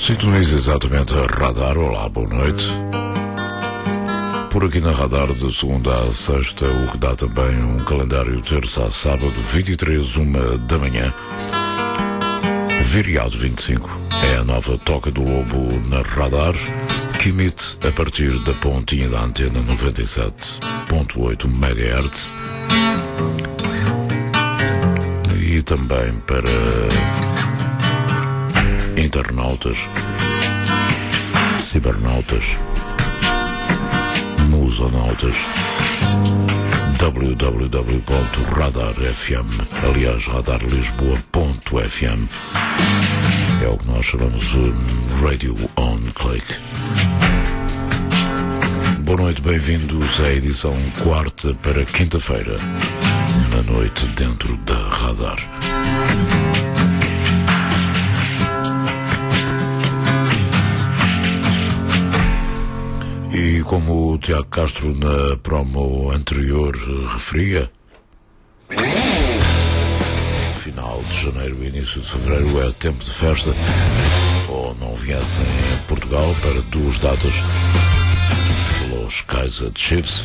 Sintoniza exatamente a Radar. Olá, boa noite. Por aqui na Radar, de segunda a sexta, o que dá também um calendário terça a sábado, 23, 1h. Viriado 25 é a nova Toca do Lobo na Radar, que emite a partir da pontinha da antena 97.8 MHz e também para internautas, cibernautas, musonautas, www.radarfm, aliás, radarlisboa.fm, é o que nós chamamos de Radio on Click. Boa noite, bem-vindos à edição quarta para quinta-feira, na noite dentro da Radar. E como o Tiago Castro na promo anterior referia, final de janeiro e início de fevereiro é tempo de festa, ou não viessem a Portugal para duas datas, Los Kaiser Chiefs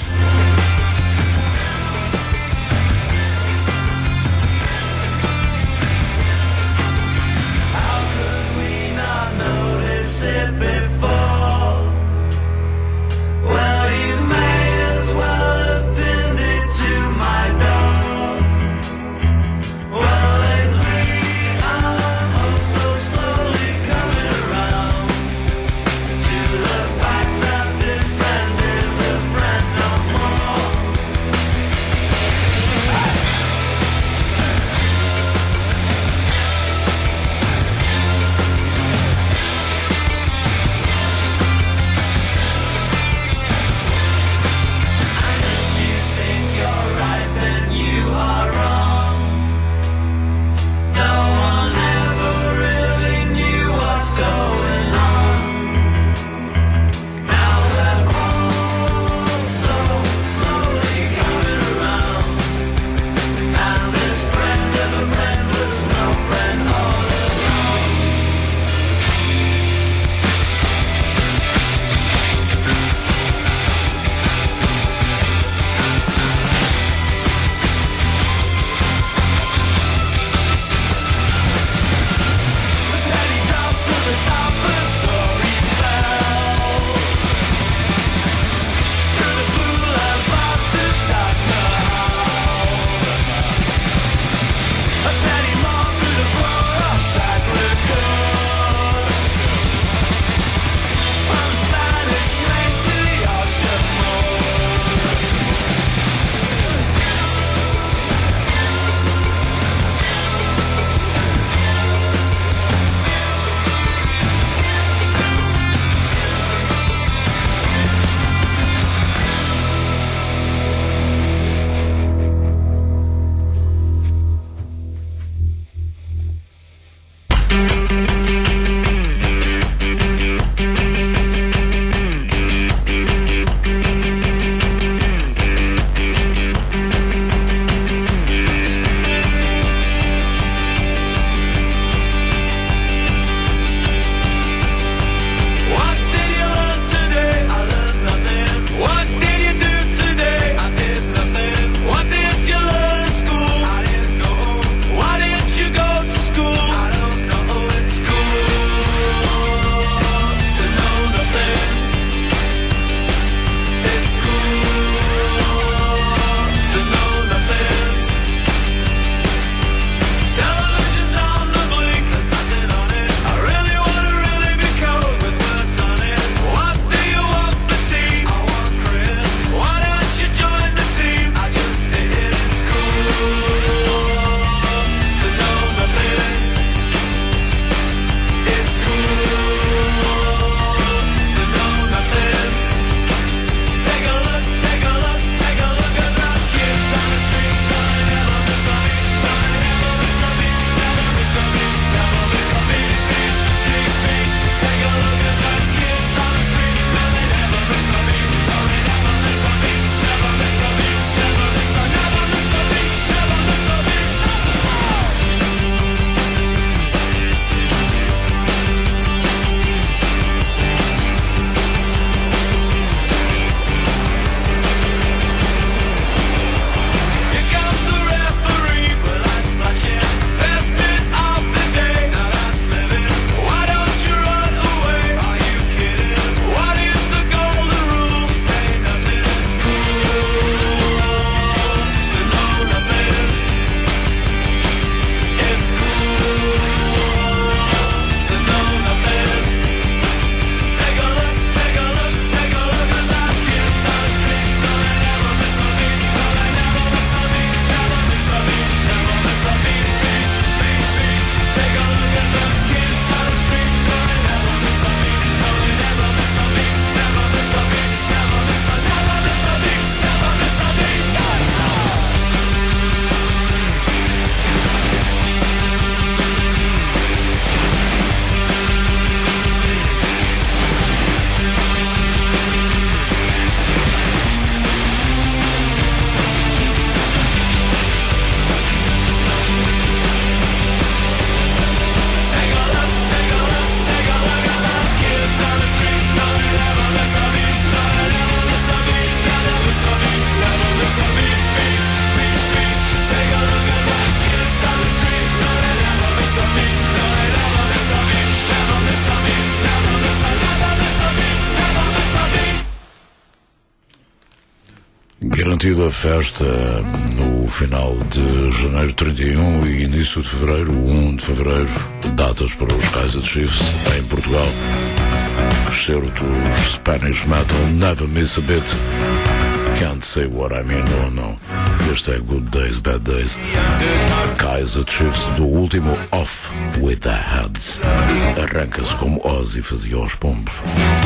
garantida a festa no final de janeiro 31 e início de fevereiro, 1 de fevereiro, datas para os Kaiser Chiefs em Portugal. Certos Spanish Metal, Never Miss a Bit, Can't Say What I Mean, oh no. Este é Good Days, Bad Days. Kaiser Chiefs do último Off With The Heads. Arranca-se como Ozzy fazia aos pombos.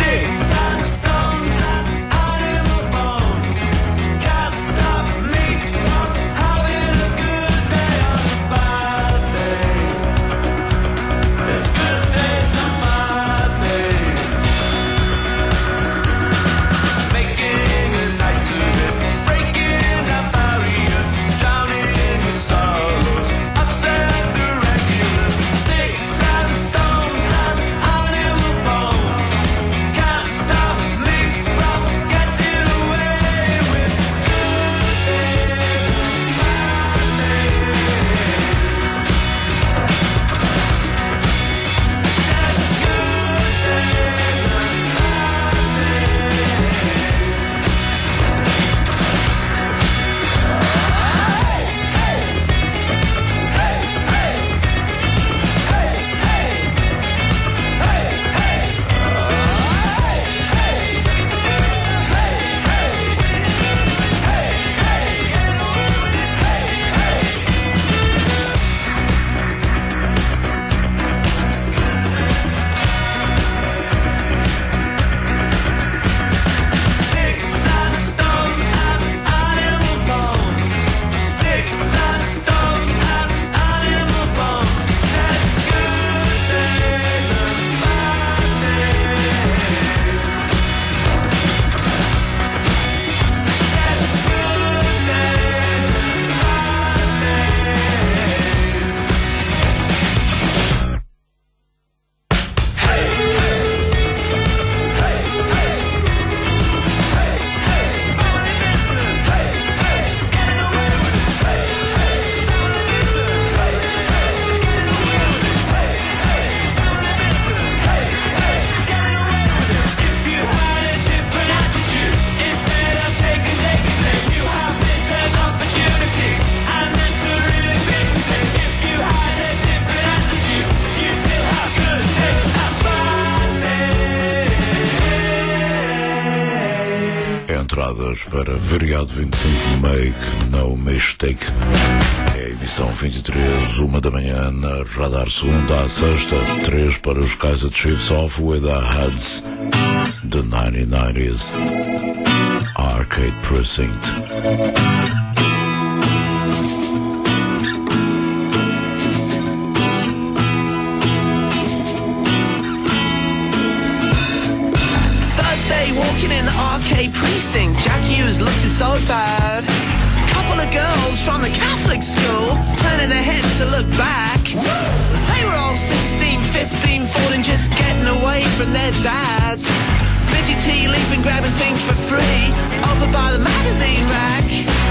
Entradas para Feriado 25, Make No Mistake. É a edição 23, 1 da manhã, na Radar, segunda à sexta. 3 para os Kaiser Chiefs, Off With Our Heads, The 1990s, Arcade Precinct. Walking in the arcade precinct, Jack Hughes looking so bad. Couple of girls from the Catholic school turning their heads to look back. They were all 16, 15, 14, just getting away from their dads. Busy tea leaving, grabbing things for free over by the magazine rack.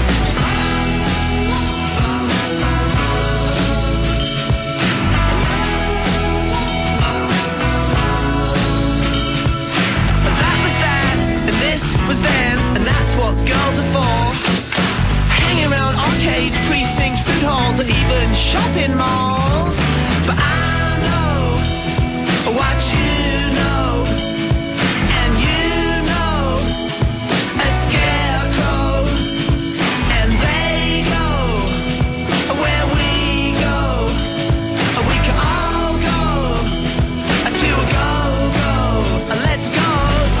Was then, and that's what girls are for. Hanging around arcades, precincts, food halls, or even shopping malls. But I know what you know, and you know a scarecrow, and they go where we go. We can all go to a go-go. Let's go.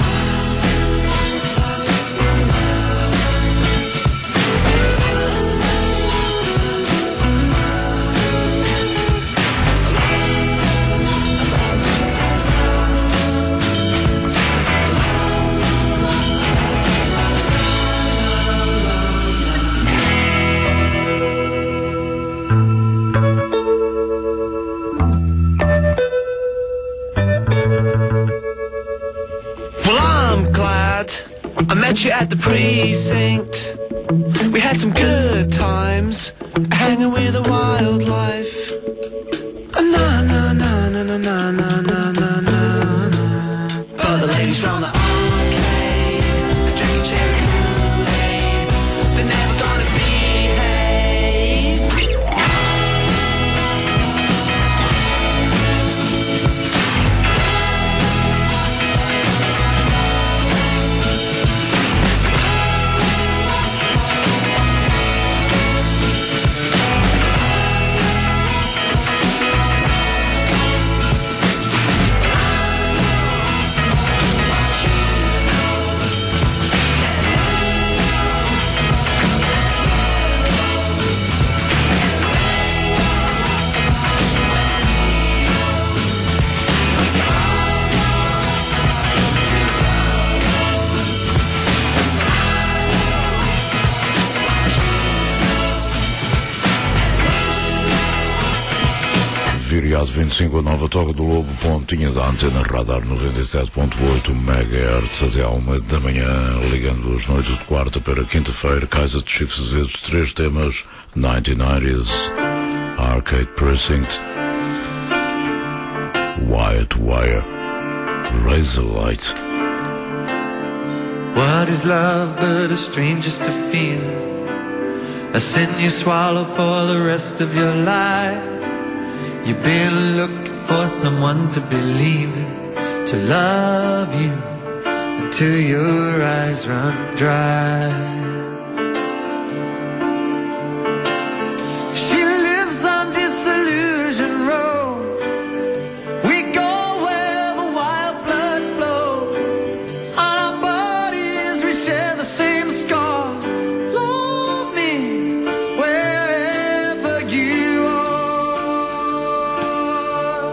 I met you at the precinct. We had some good times, hanging with the wildlife. Na na na na na na na na na na. But the ladies from the arcade, drinking cherry Kool-Aid. Teatro 25, a nova Toca do Lobo, pontinha da antena radar 97.8 MHz até à 1 da manhã, ligando as noites de quarta para quinta-feira. Casa de Chifres Verdes, 3 temas: 1990s, Arcade Precinct, Wire to Wire, Razor Light. What is love but a stranger's to feel? A sin you swallow for the rest of your life. You've been looking for someone to believe in, to love you until your eyes run dry. She lives on Disillusion Road. We go where the wild blood flows. On our bodies we share the same scar. Love me wherever you are.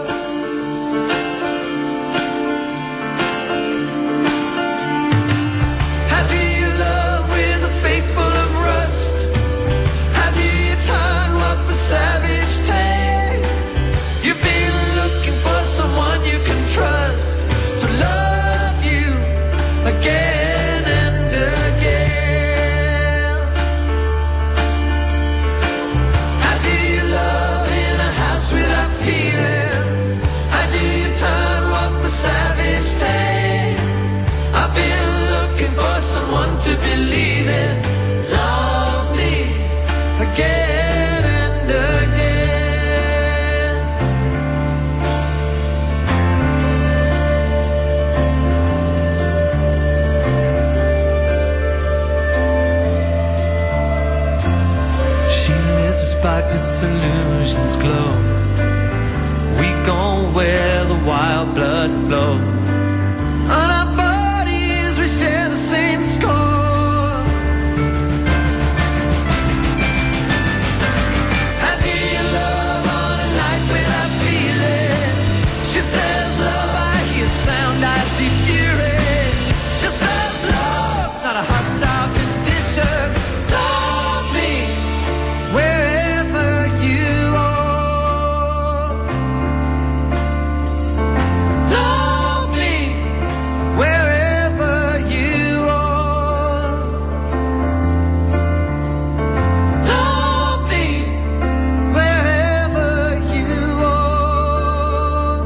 How do you love with a faith full of rust? How do you turn what was savage take? You've been looking for someone you can trust to love you again and again. How do you love in a house without feelings? How do you turn what was savage take? I've been looking for someone to believe in. Love me again and again. She lives by disillusion's glow. We go where the wild blood flows. On our bodies we share the same score. How do you love on a night without feeling? She says love, I hear sound, I see fury. She says love's not a hostile condition. Love me wherever you are. Love me wherever you are. Love me wherever you are.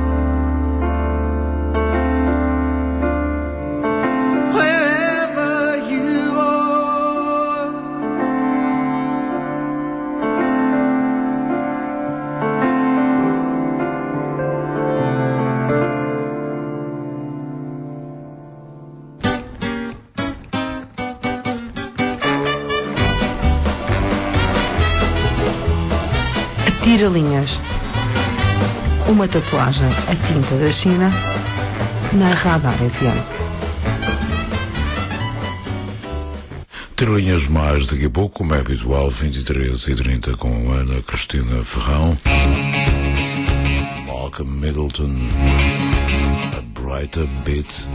Wherever you are. Tira-linhas. Uma tatuagem a tinta da China na Radar FM. Trilhinhas mais daqui a pouco, como é habitual, 23h30 com Ana Cristina Ferrão, Malcolm Middleton, A Brighter Bit.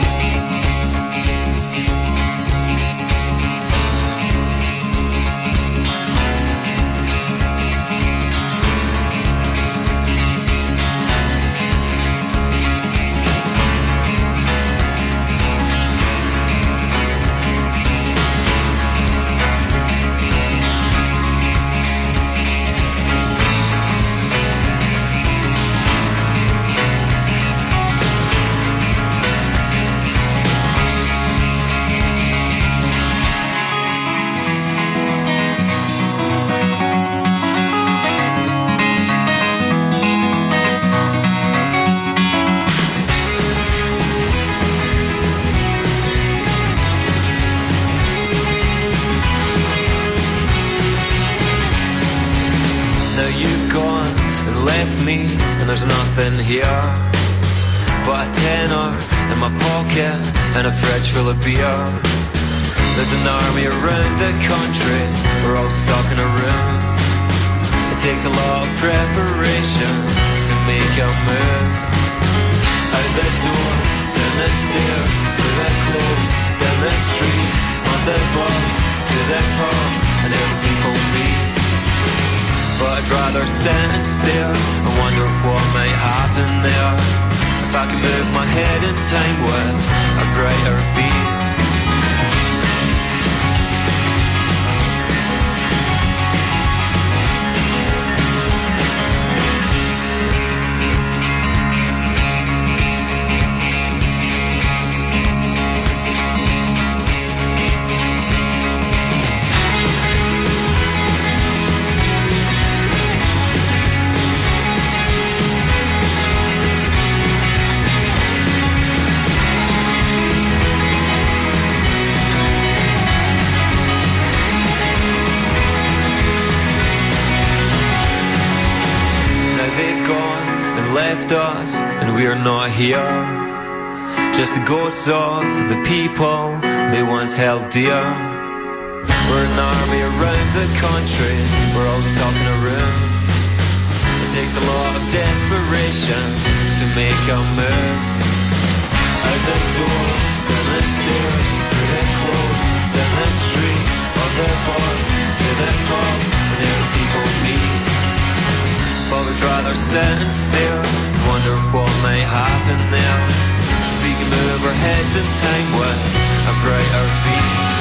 Now you've gone and left me, and there's nothing here but a tenner in my pocket and a fridge full of beer. There's an army around the country, we're all stuck in our rooms. It takes a lot of preparation to make a move. Out the door, down the stairs, through the clothes, down the street, on the bus, to the pub, and there people meet. but I'd rather sit still and wonder what might happen there. If I could move my head in time with a brighter beat. Left us and we're not here. Just the ghosts of the people they once held dear. We're an army around the country, we're all stuck in our rooms. It takes a lot of desperation to make a move. Out the door, down the stairs, through the clothes, down the street, on the bus, to the pub, and there people meet. But we'd rather sit still and wonder what might happen there. If we can move our heads in time with a brighter beat.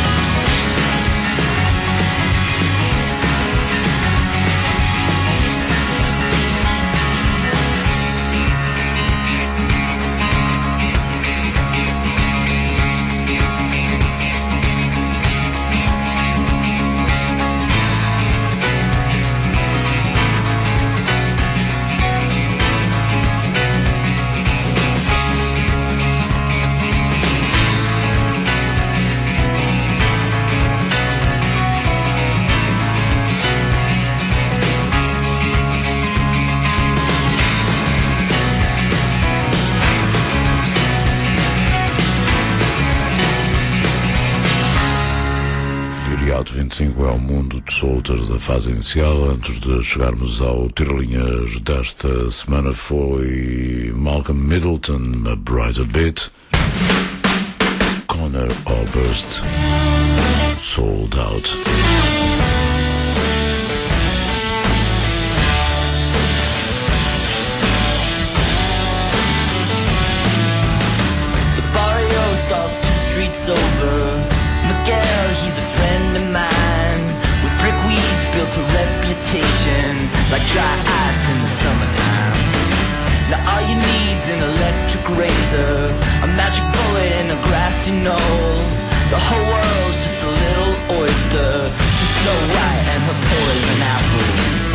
Feriado 25 é o mundo de solteiros da fase inicial. Antes de chegarmos ao Tirlinhas desta semana foi Malcolm Middleton, A Brighter Bit, Conor Oberst, Sold Out. The barrio starts 2 streets over. Miguel, he's a friend of mine. With brickweed built a reputation, like dry ice in the summertime. Now all you need's an electric razor, a magic bullet and a grassy knoll. The whole world's just a little oyster to Snow White and her poison apples.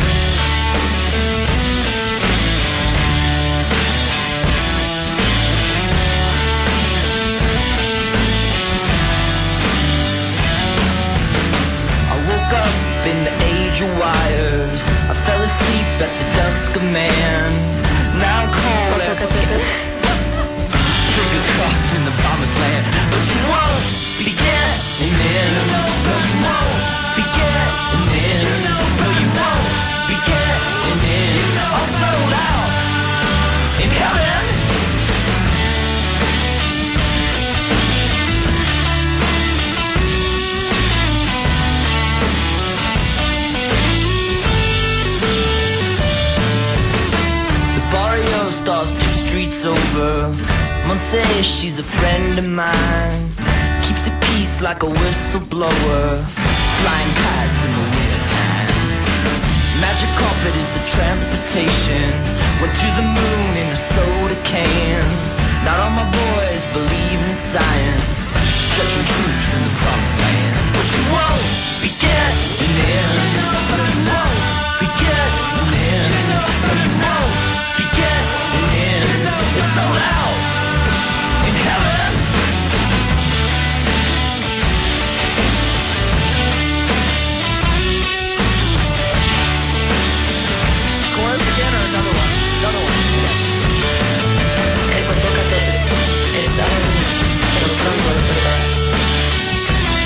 In the age of wires, I fell asleep at the dusk of man. Now I'm cold and fingers crossed in the promised land. But you won't be getting in. No, you won't be getting in. No, you won't be getting in. I'm sold out in heaven. Barrio starts 2 streets over. Monse, she's a friend of mine. Keeps the peace like a whistleblower. Flying kites in the wintertime. Magic carpet is the transportation. Went to the moon in a soda can. Not all my boys believe in science. Stretching truth in the promised land. But you won't be getting in. No, you won't be getting in. No, you won't be getting in. It's sold out in heaven. Chorus again or another one? Another one. Tócate. Está en el pronto de verdad.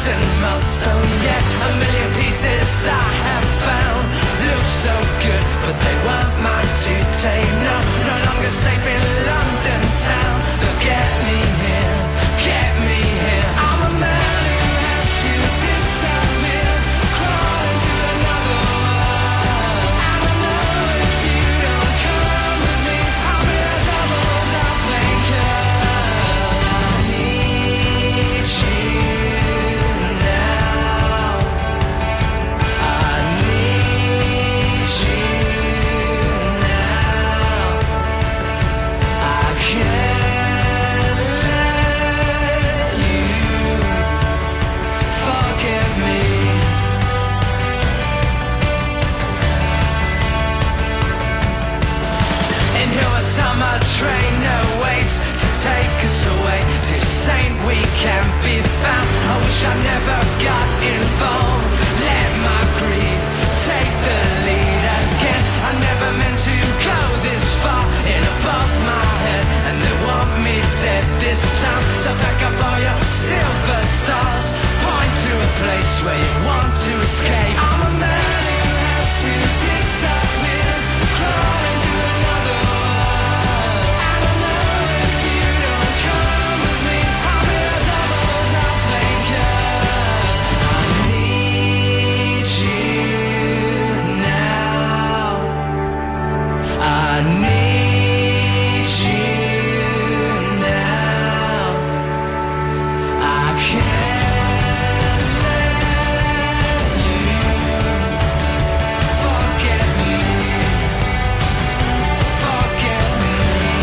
rotten milestone. Yet a million pieces I have found look so good, but they weren't mine to take. No, no longer safe in London town. They'll get me here, get me here. I'm a man who has to disappear, crawl into another world. And I know if you don't come with me, I'll be the devil's outflanker. I need you now. I need you now. I can't let you forget me. Into a summer train, no ways to take us away to Saint we can be found. I wish I never got involved. Let my greed take the lead again. I never meant to go this far in above my head, and they want me dead this time. So pack up all your silver stars, point to a place where you want to escape. I'm a man who has to disappear, crawl into another world. And I know if you don't come with me, I'll be the devil's outflanker. I need you now. I need you now. I can't let you forget me. Forget me.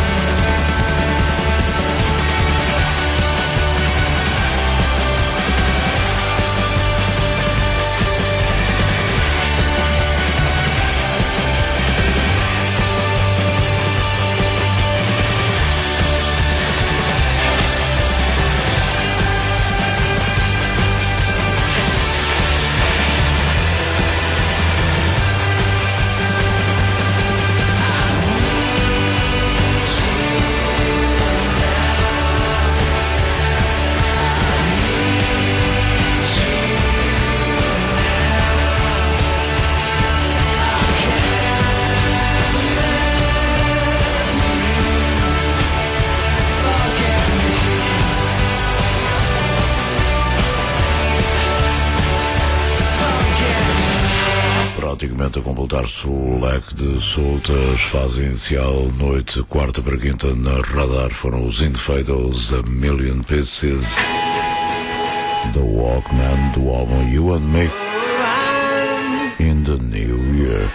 Praticamente a completar-se o leque de soltas, fase inicial, noite, quarta para quinta na radar foram os Infidels, A Million Pieces, The Walkman, do álbum You and Me, in the New Year.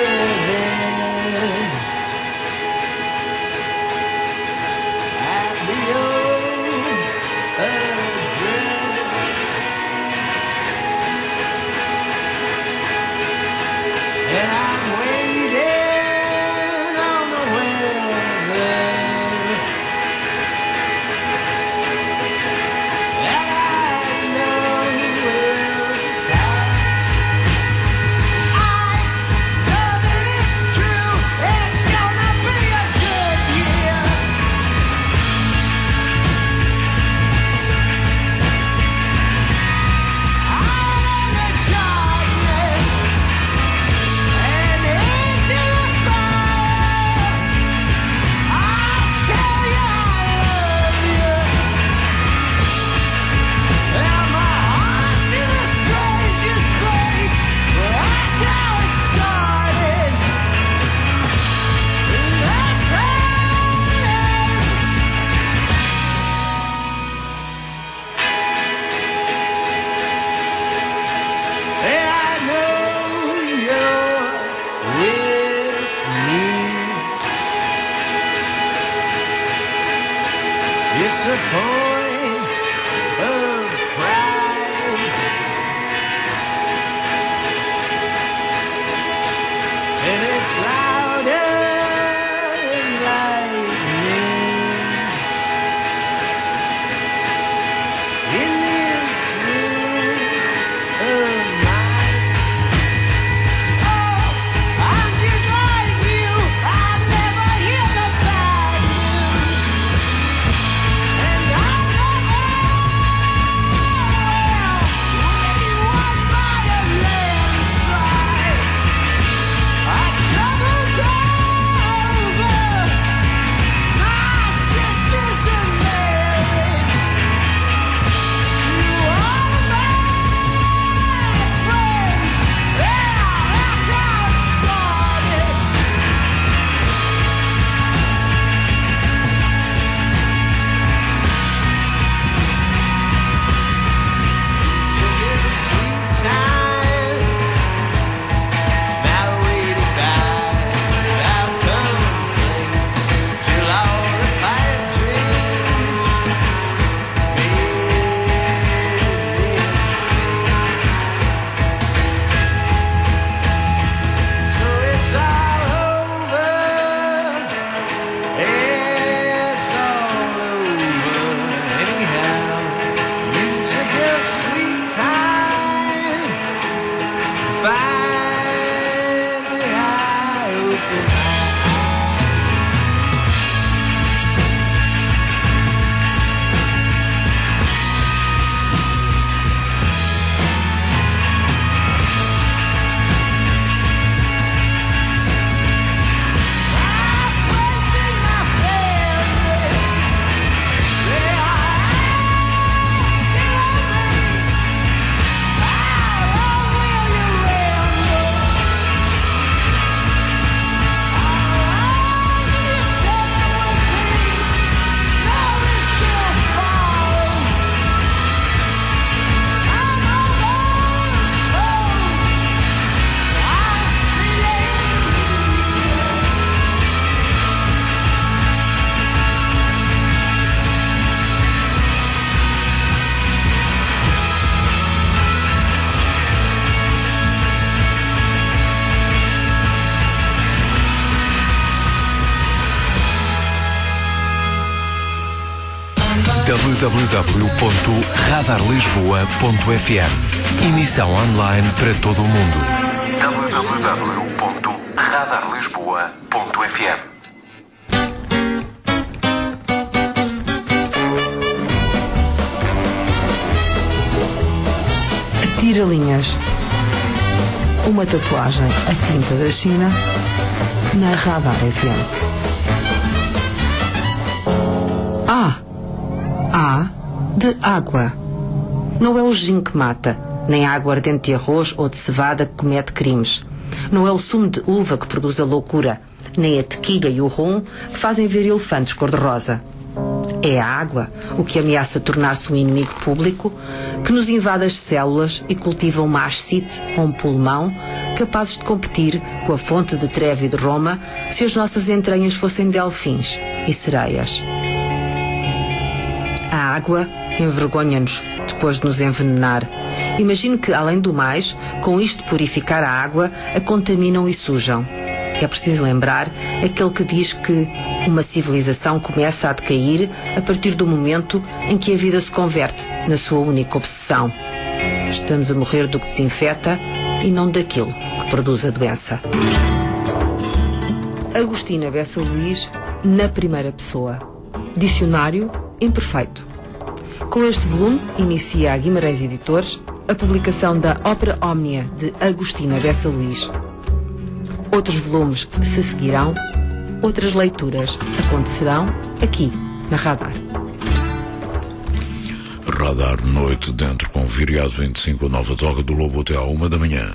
It's a point of pride, and it's louder than lightning in this room of mine. Oh, I'm just like you. I never hear the bad news. And I www.radarlisboa.fm. Emissão online para todo o mundo. www.radarlisboa.fm. Tira-linhas. Uma tatuagem a tinta da China na Radar FM. A de água. Não é o gin que mata, nem a água ardente de arroz ou de cevada que comete crimes. Não é o sumo de uva que produz a loucura, nem a tequila e o rum que fazem ver elefantes cor-de-rosa. É a água o que ameaça tornar-se um inimigo público que nos invade as células e cultiva uma ascite ou um pulmão capazes de competir com a fonte de Trevi e de Roma se as nossas entranhas fossem delfins e sereias. A água envergonha-nos depois de nos envenenar. Imagino que, além do mais, com isto de purificar a água, a contaminam e sujam. É preciso lembrar aquele que diz que uma civilização começa a decair a partir do momento em que a vida se converte na sua única obsessão. Estamos a morrer do que desinfeta e não daquilo que produz a doença. Agostina Bessa Luís, na primeira pessoa. Dicionário imperfeito. Com este volume, inicia a Guimarães Editores a publicação da Ópera Ómnia de Agostina Bessa Luís. Outros volumes se seguirão, outras leituras acontecerão aqui na Radar. Radar noite dentro com Viriato 25, a nova toca do Lobo até à 1 da manhã.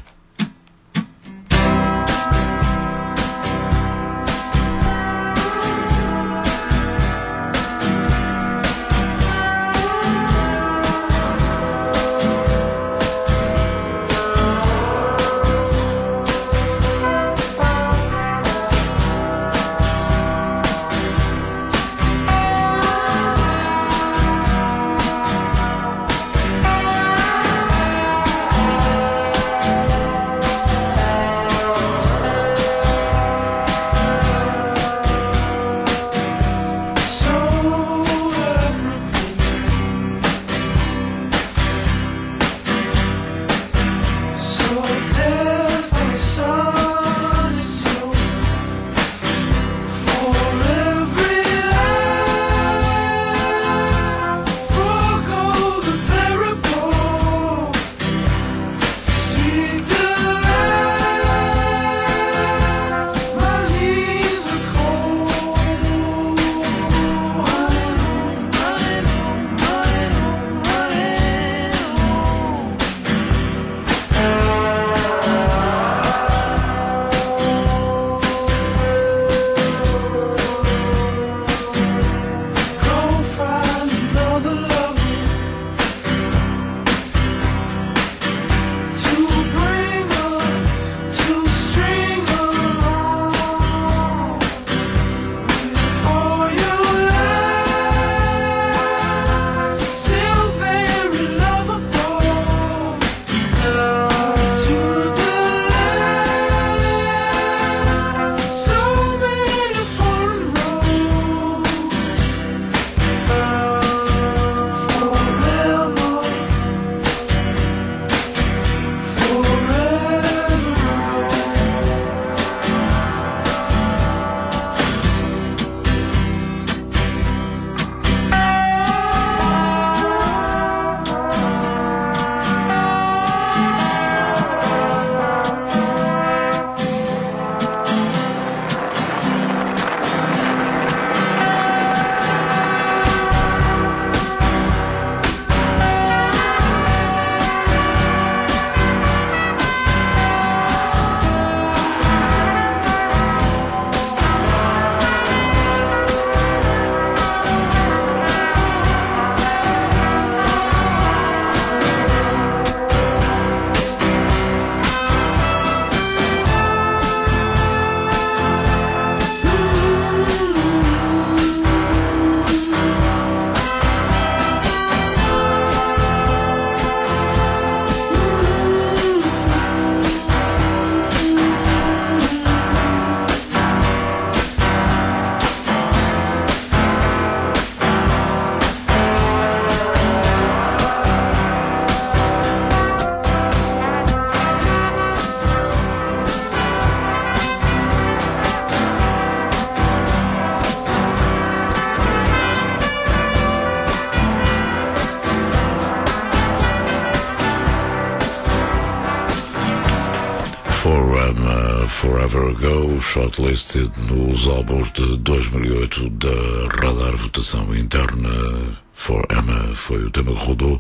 Forever Ago, shortlisted nos álbuns de 2008 da Radar Votação Interna. For Emma foi o tema que rodou.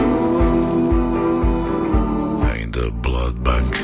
Ainda Blood Bank.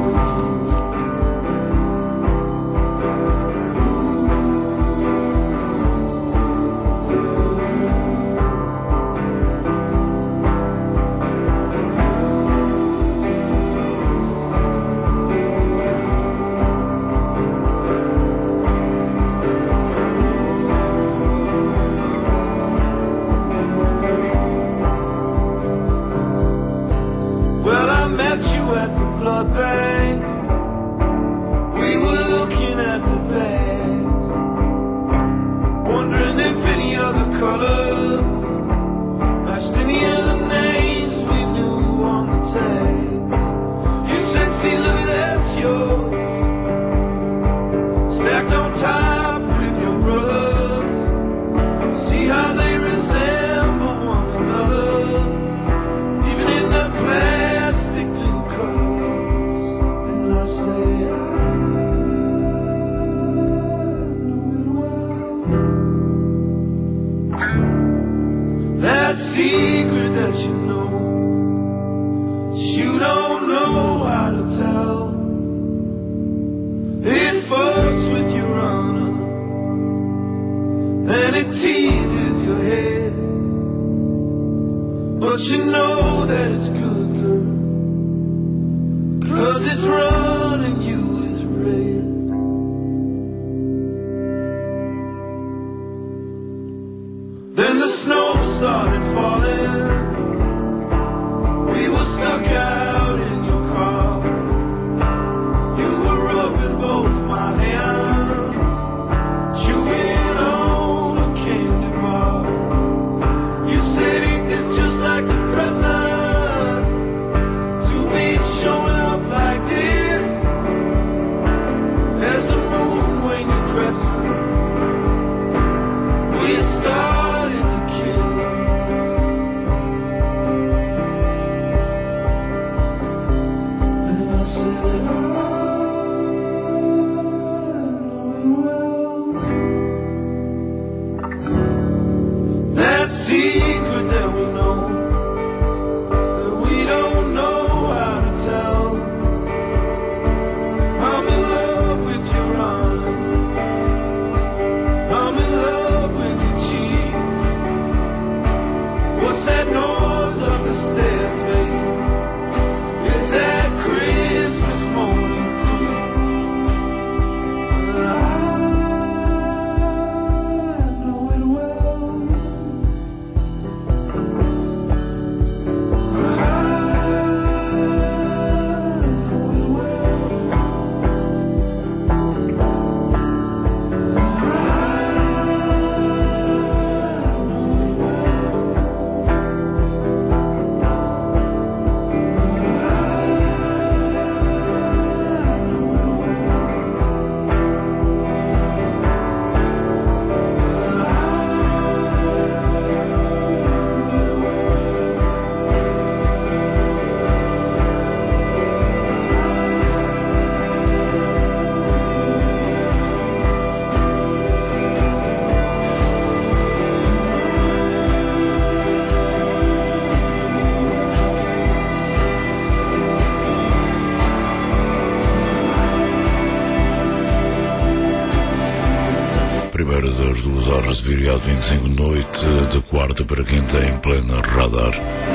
Primeira das 2 horas de viriado 25, noite de quarta para quem tem em plena radar.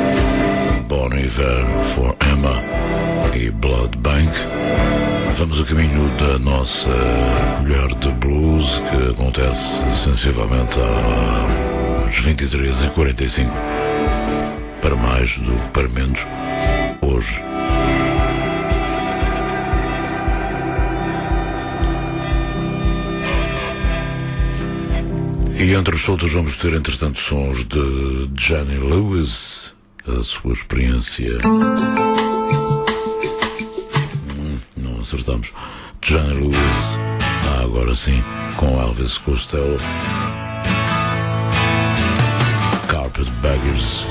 Bon Iver, For Emma e Blood Bank. Vamos a caminho da nossa colher de blues, que acontece sensivelmente às 23h45, para mais do que para menos, hoje. E entre os outros vamos ter, entretanto, sons de Johnny Lewis, a sua experiência. Não acertamos. Johnny Lewis, agora sim, com Elvis Costello. Carpetbaggers.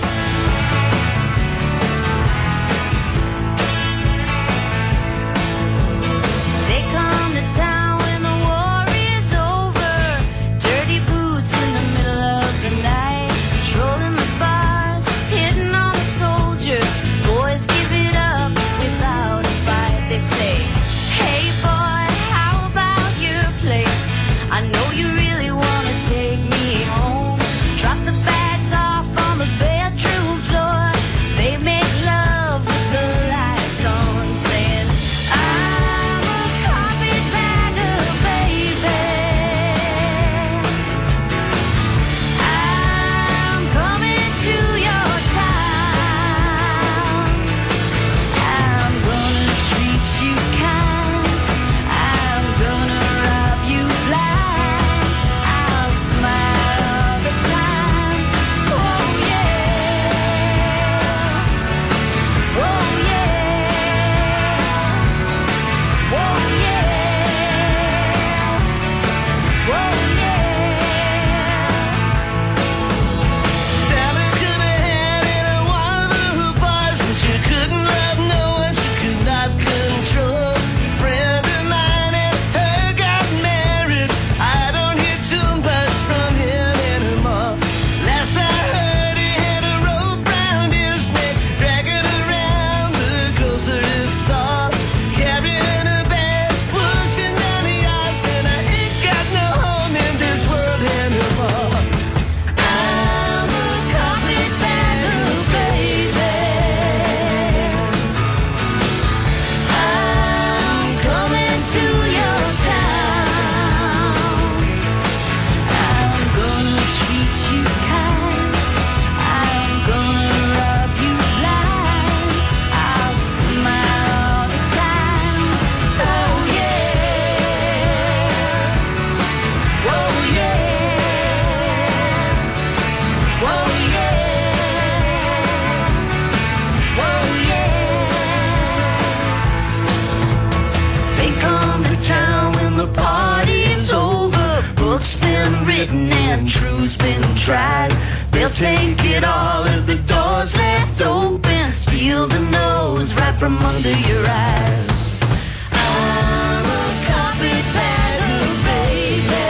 been written and truth's been tried. They'll take it all if the door's left open. Steal the nose right from under your eyes. I'm a carpetbagger, baby.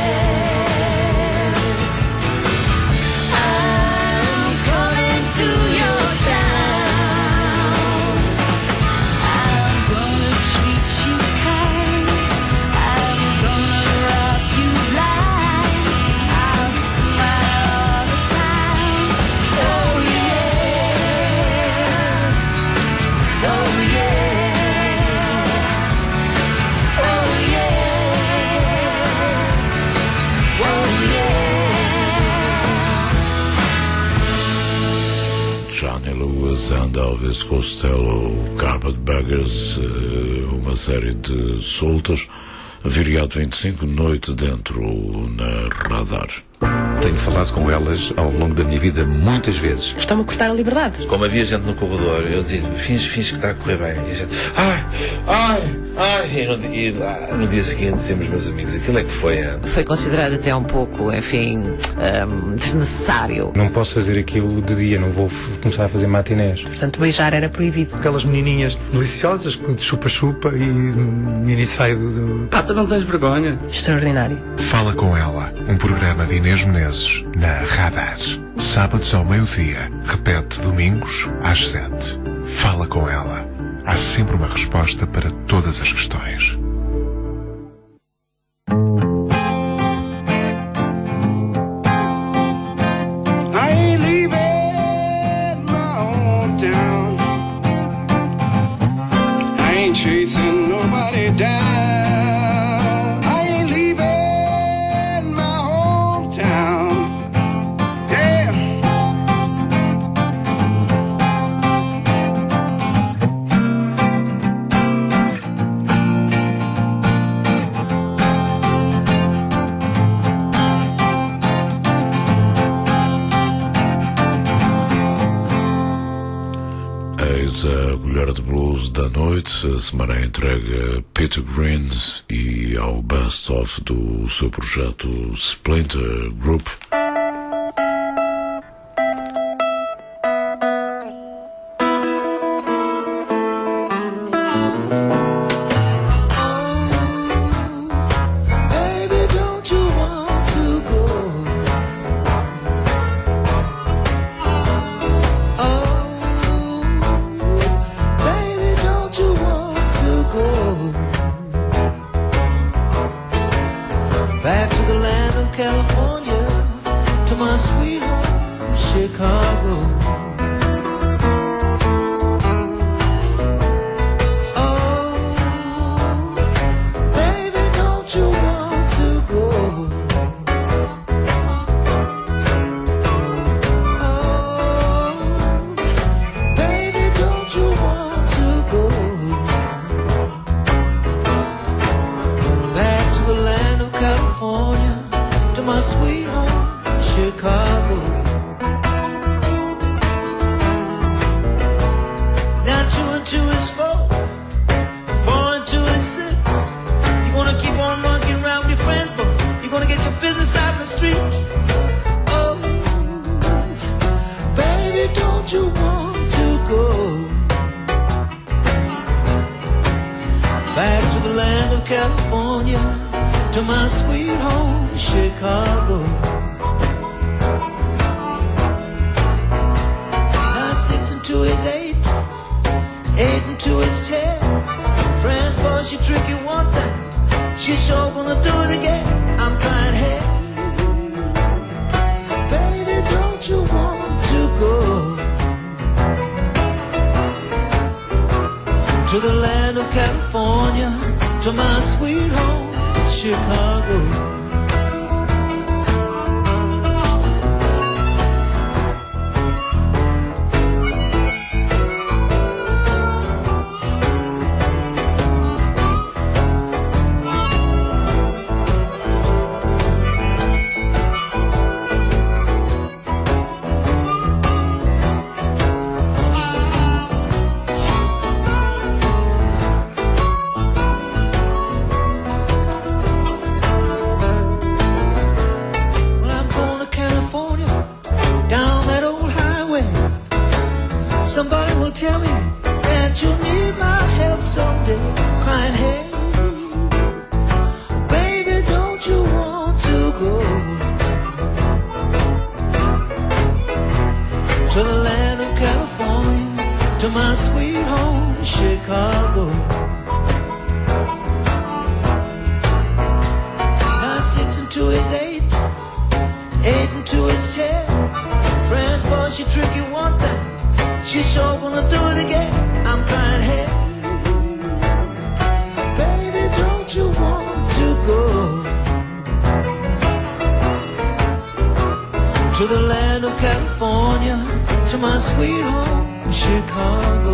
I'm coming to your town. I'm gonna treat you kind. I'm gonna rob you blind. I'll smile all the time. Oh yeah. Oh yeah. Oh yeah. Oh yeah. Johnny Lewis and Elvis Costello, Carpetbaggers, uma série de soltas. Viriato 25, Noite Dentro, na Radar. Tenho falado com elas ao longo da minha vida muitas vezes. Estão-me a cortar a liberdade. Como havia gente no corredor, eu dizia, finge que está a correr bem. E a gente, ai. E no dia seguinte dizemos, meus amigos, aquilo é que foi. Foi considerado até um pouco, enfim, desnecessário. Não posso fazer aquilo de dia, não vou começar a fazer matinés. Portanto, beijar era proibido. Aquelas menininhas deliciosas, de chupa-chupa e mini saio do... Pá, tu não tens vergonha? Extraordinário. Fala com ela, um programa de Inês Menezes na Radar. Sábados ao meio-dia, repete domingos às 7. Fala com ela. Há sempre uma resposta para todas as questões. I ain't leaving my hometown. I ain't chasing nobody down. I ain't leaving my hometown. Yeah. Eis a colher de blues da noite, a semana entrega a Peter Green e ao best-of do seu projeto Splinter Group. Baby, don't you want to go? Oh, baby, don't you want to go back to the land of California, to my sweet home, Chicago? Baby, don't you want to go? Oh, baby, don't you want to go back to the land of California, to my sweet home, Chicago? Now 2 and 2 is 4, 4 and 2 is 6. You wanna keep on monkeying around with your friends, but you're gonna get your business out in the street. Oh, baby, don't you want to go back to the land of California, to my sweet home, Chicago? Now 6 and 2 is 8, 8 and 2 is 10. Friends, boy, she trick you one time, she sure gonna do it again. I'm crying, hey, baby, don't you want to go to the land of California, to my sweet home, Chicago? to my sweet home, Chicago. 9, 6 and 2 is 8, 8 and 2 is 10. Friends, boy, she tricky one time, she sure gonna do it again. I'm crying, hey, baby, don't you want to go to the land of California, to my sweet home, Chicago.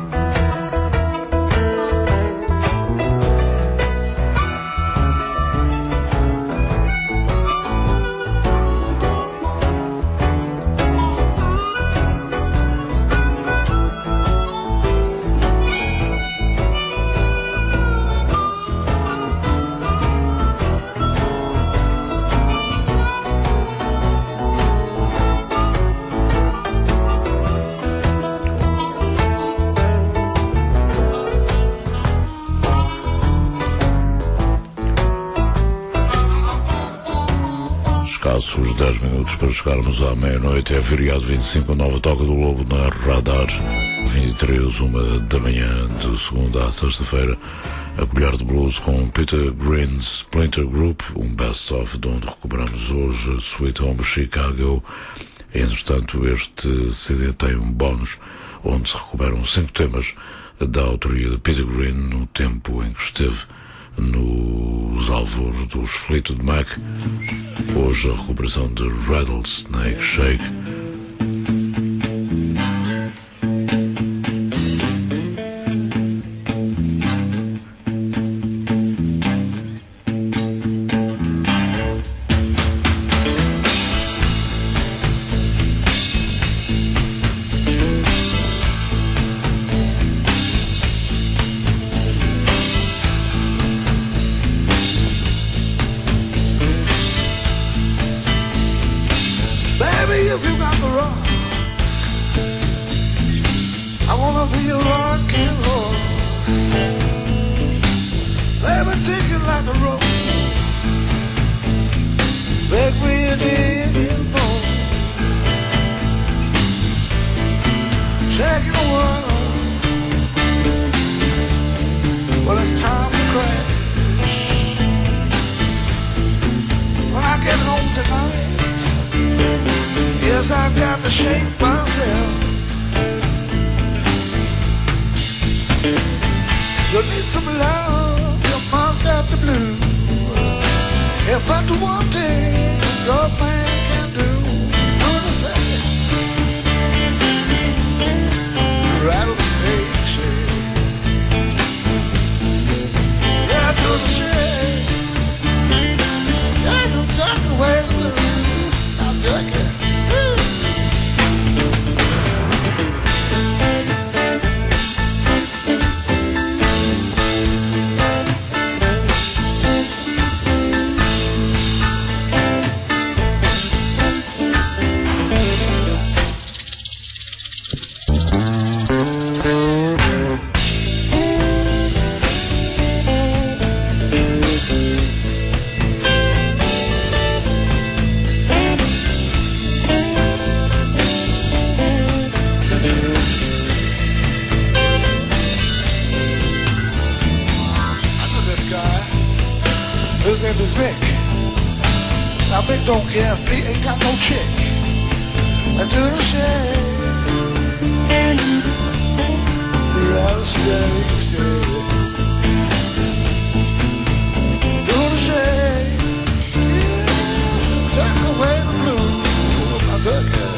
Escassos 10 minutos para chegarmos à meia-noite. É feriado 25, a nova Toca do Lobo na Radar. 23, 1 da manhã, de segunda à sexta-feira. A colher de blues com Peter Green's Splinter Group, um best-of de onde recuperamos hoje Sweet Home Chicago. Entretanto, este CD tem um bónus onde se recuperam 5 temas da autoria de Peter Green no tempo em que esteve nos alvores dos Fleetwood Mac. Hoje a recuperação de Rattlesnake Shake. His name is Mick. Now Mick don't care if Pete ain't got no chick. I do the shake. Rattlesnake shake. Do the shake. Yes, take away the blues. I took it.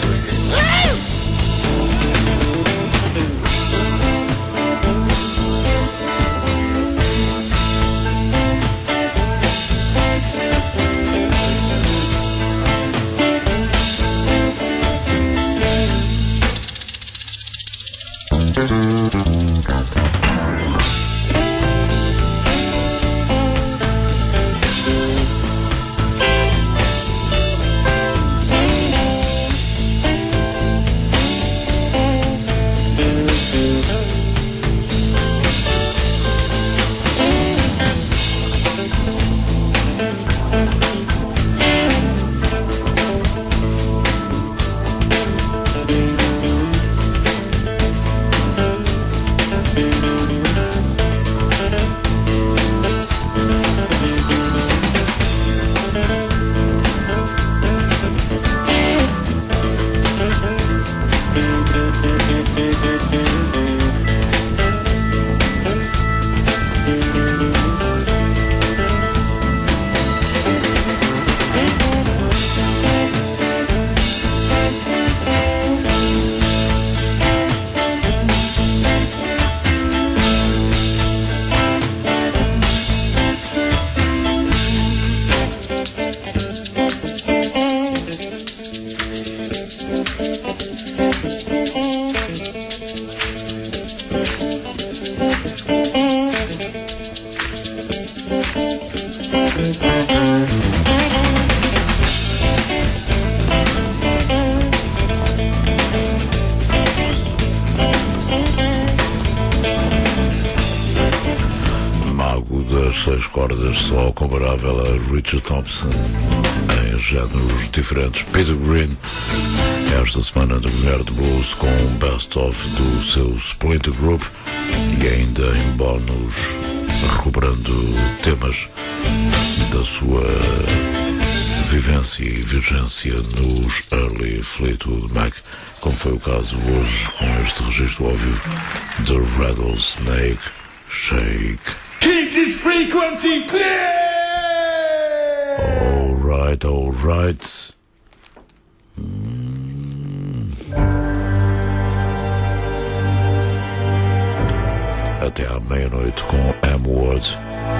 Mago das 6 cordas, só comparável a Richard Thompson em géneros diferentes. Peter Green, esta semana na Mulher de Blues com um best-of do seu Splinter Group e ainda em bónus recuperando temas da sua vivência e vigência nos early Fleetwood Mac, como foi o caso hoje com este registro ao vivo de Rattlesnake Shake. Keep this frequency clear! Alright, alright. Até à meia-noite com M-Word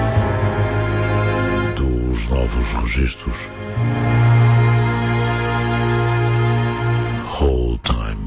dos novos registros Whole Time.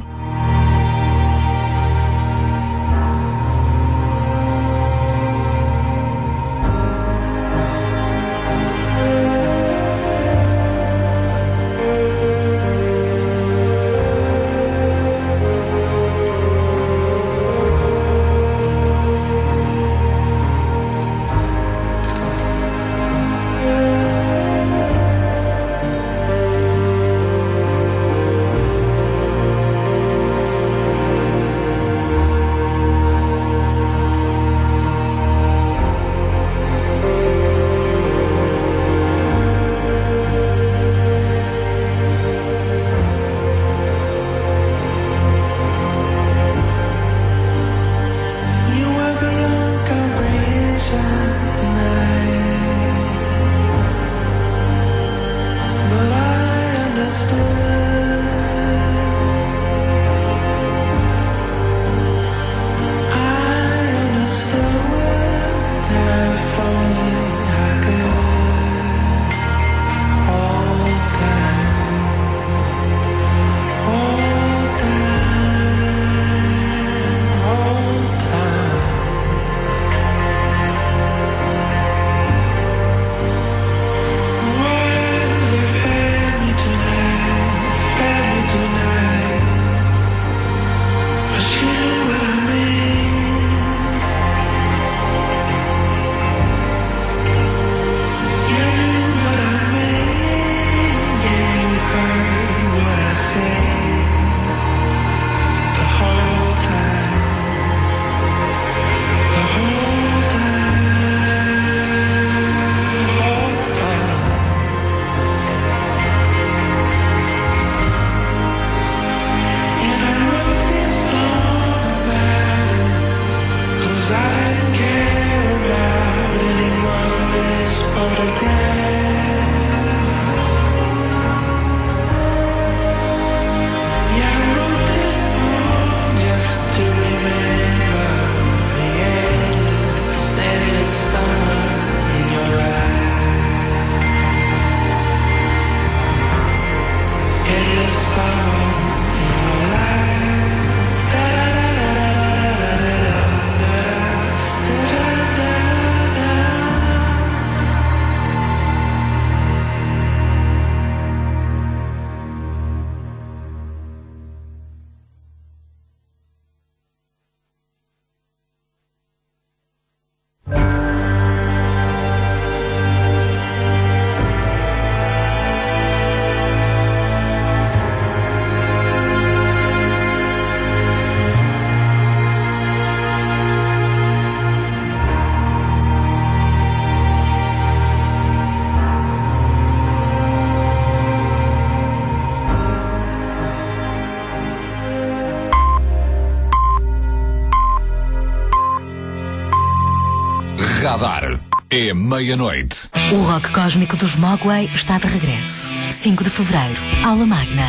Radar é meia-noite. O rock cósmico dos Mogwai está de regresso. 5 de fevereiro, Aula Magna.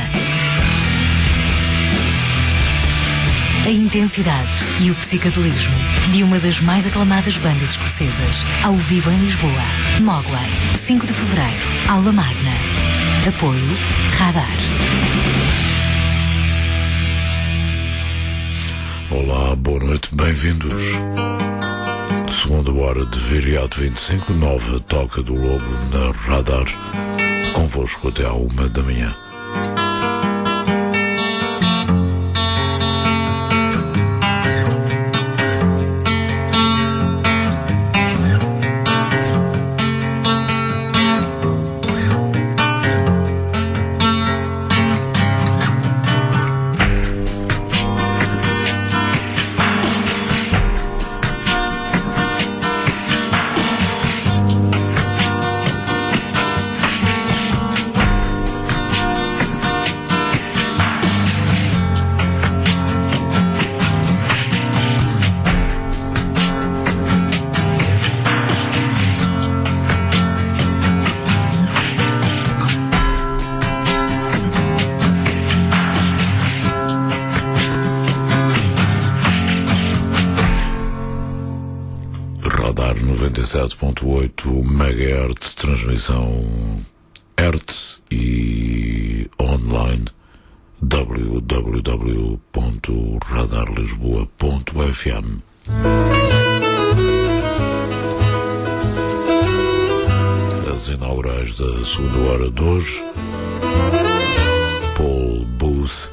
A intensidade e o psicadelismo de uma das mais aclamadas bandas escocesas, ao vivo em Lisboa. Mogwai, 5 de fevereiro, Aula Magna. Apoio Radar. Olá, boa noite, bem-vindos. Segunda hora de Viriato 25, nova Toca do Lobo na Radar. Convosco até à 1 da manhã. Radar 97.8 MHz, transmissão Hertz e online www.radarlisboa.fm. As inaugurais da segunda hora de hoje, Paul Booth.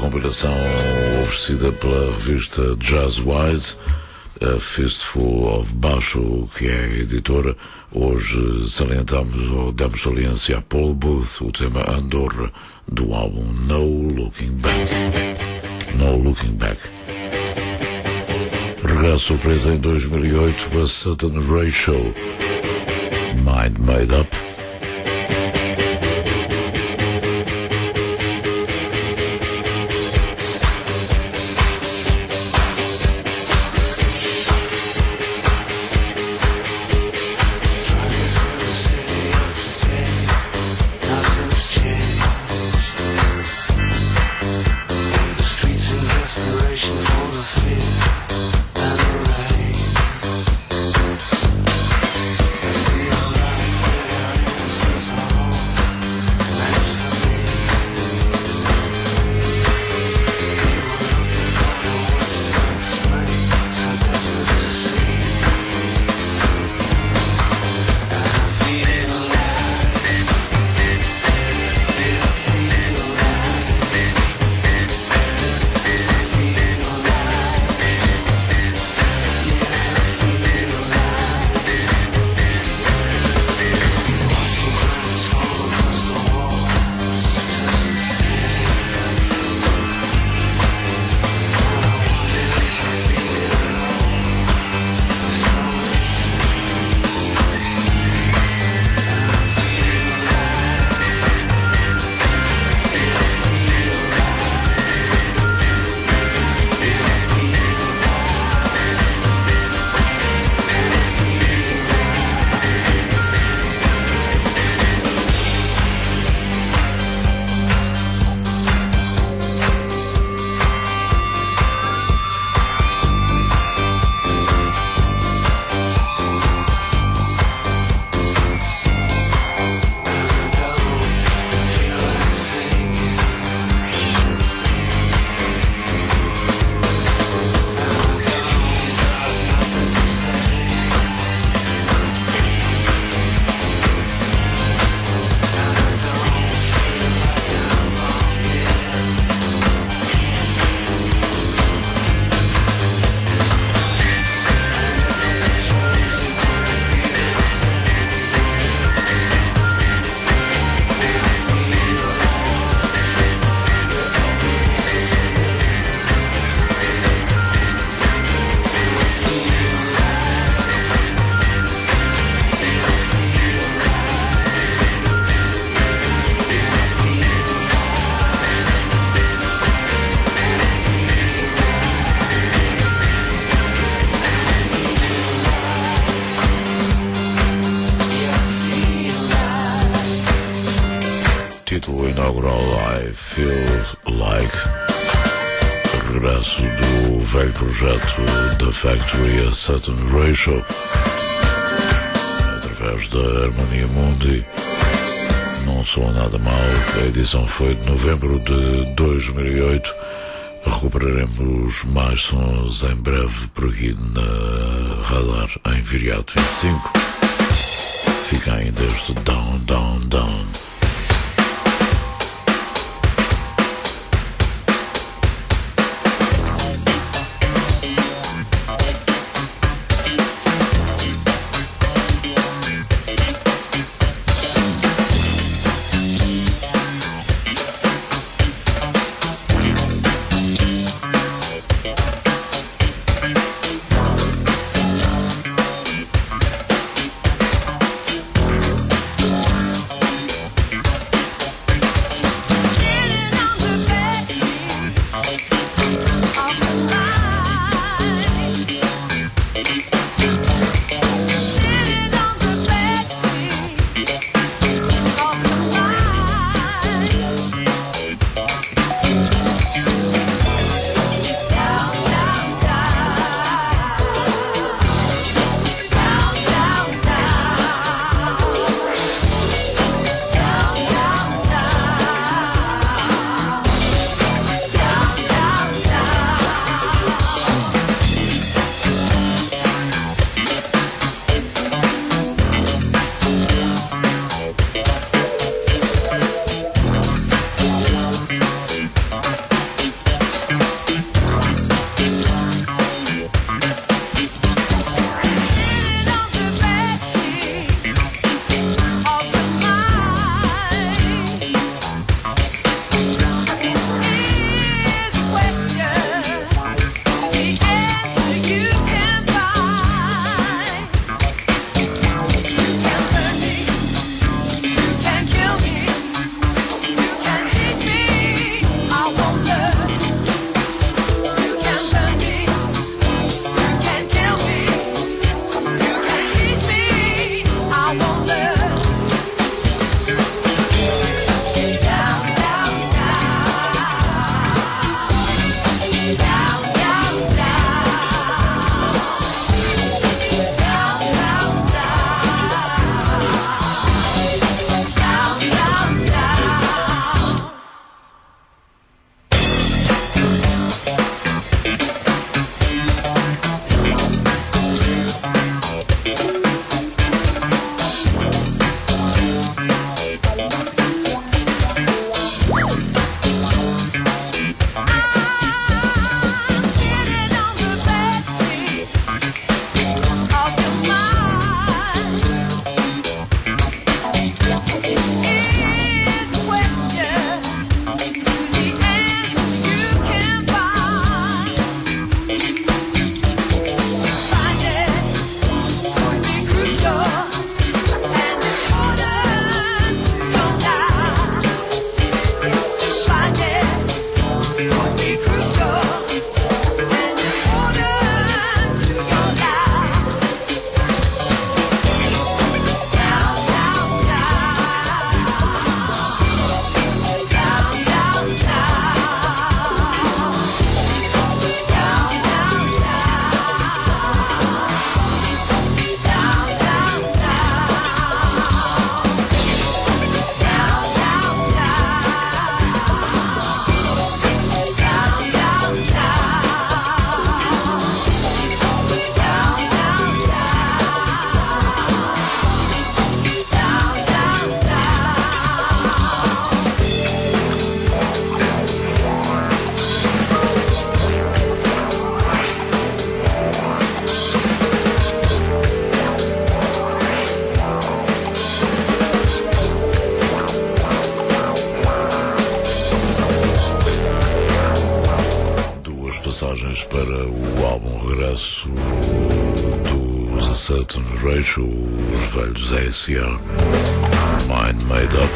compilação oferecida pela revista Jazzwise, A Fistful of Baixo, que é a editora. Hoje salientamos ou damos saliência a Paul Booth, o tema Andorra, do álbum No Looking Back. No Looking Back. Regresso surpresa em 2008 a Sutton Ray Show, Mind Made Up. Título inaugural I Feel Like, regresso do velho projeto da Factory a Sutton Ray Show, através da Harmonia Mundi. Não soa nada mal, a edição foi de novembro de 2008. Recuperaremos mais sons em breve por aqui na Radar em Viriato 25. Fica ainda este Down, Down, Down. passagens para o álbum regresso dos A Certain Ratio, os velhos ACR, Mind Made Up,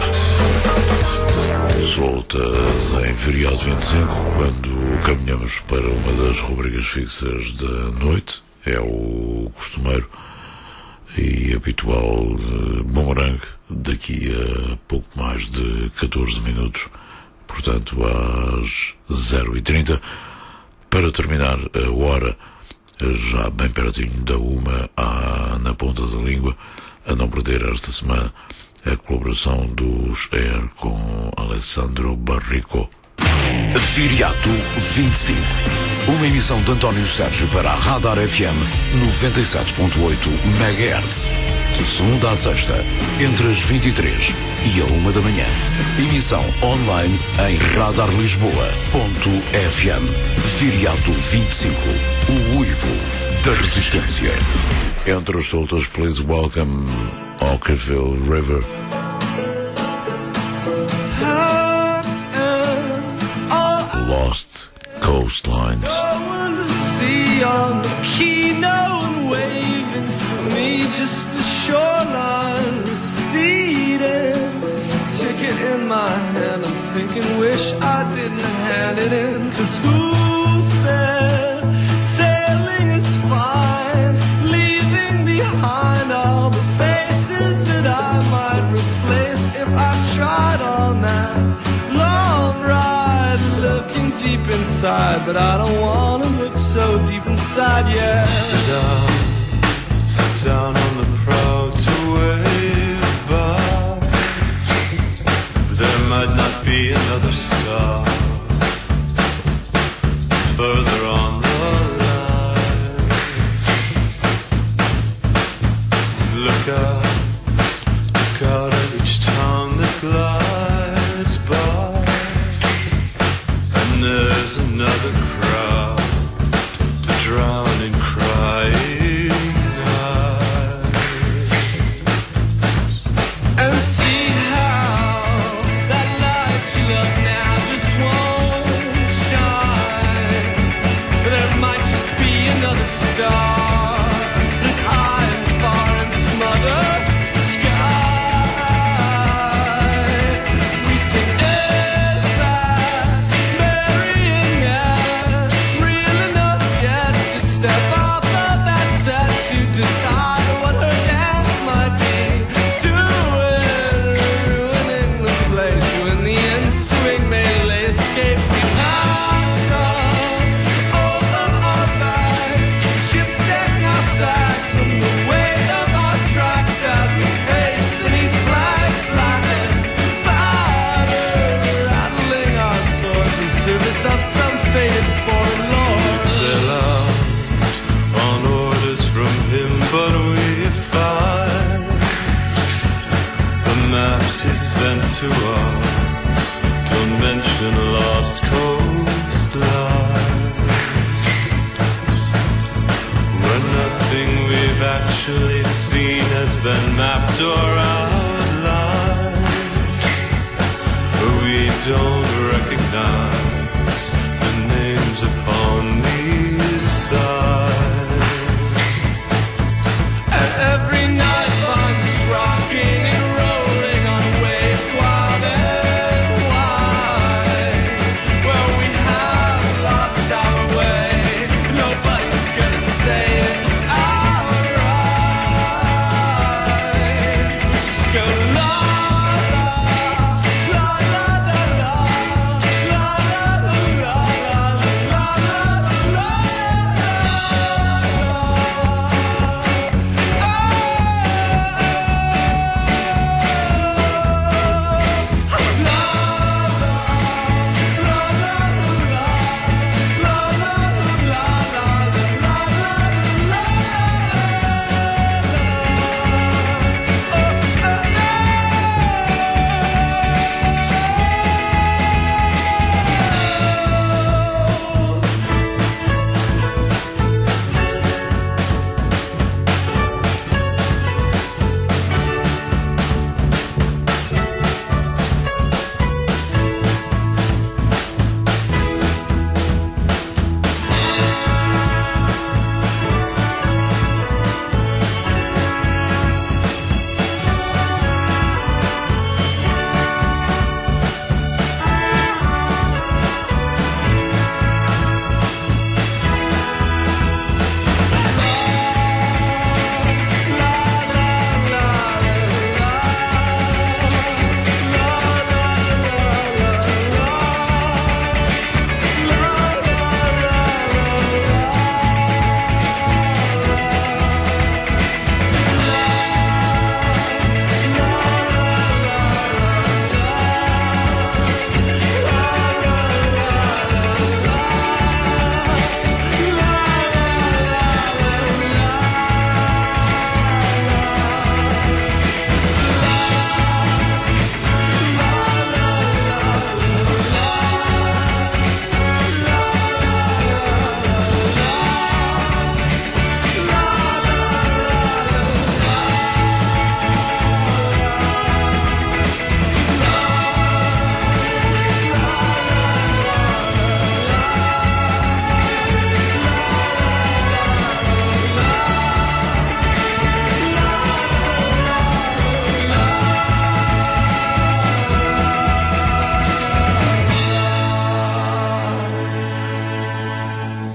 soltas em feriado 25, quando caminhamos para uma das rubricas fixas da noite. É o costumeiro e habitual Boomerang, daqui a pouco mais de 14 minutos, portanto às 0h30, para terminar a hora, já bem pertinho da 1h, na ponta da língua, a não perder esta semana a colaboração dos Air com Alessandro Barrico. Viriato 25. Uma emissão de António Sérgio para a Radar FM 97.8 MHz. De segunda à sexta, entre as 23 e a 1 da manhã. Emissão online em radarlisboa.fm. Viriato 25. O uivo da resistência. Entre os soltas, please welcome Ockerville River. Lost Coastlines. See on the keynote waving for me, just the shoreline receding. Ticket in my hand, I'm thinking, wish I didn't hand it in. 'Cause who said sailing is fine, leaving behind all the faces that I might replace if I tried on that long ride, looking deep inside, but I don't want to look so deep inside, yeah. Sit down on the prow to wave by. There might not be another star further on the line. Look out at each town that glides by. There's another crowd to drown in crying eyes. And see how that light you love now just won't shine. But there might just be another star that's high and far and smothered sky. We sing, is that Marion yet real enough yet to step off of that set to decide what her dance might be? Doing, ruining the place when the ensuing melee escape. We packed up all of our bags, ships decking our sacks from the weight of our tracks as we pace beneath flags black and battered, rattling our swords in service of some faded foreign lord. Sail out on orders from him, but we find the maps he sent to us don't mention lost coastline. When nothing we've actually seen has been mapped or outlined, we don't recognize the names upon these signs. And every night finds us rocking and rolling on waves wild and wide. Well, we have lost our way, nobody's gonna say it outright. We just go la la la la la la la la la la la la la.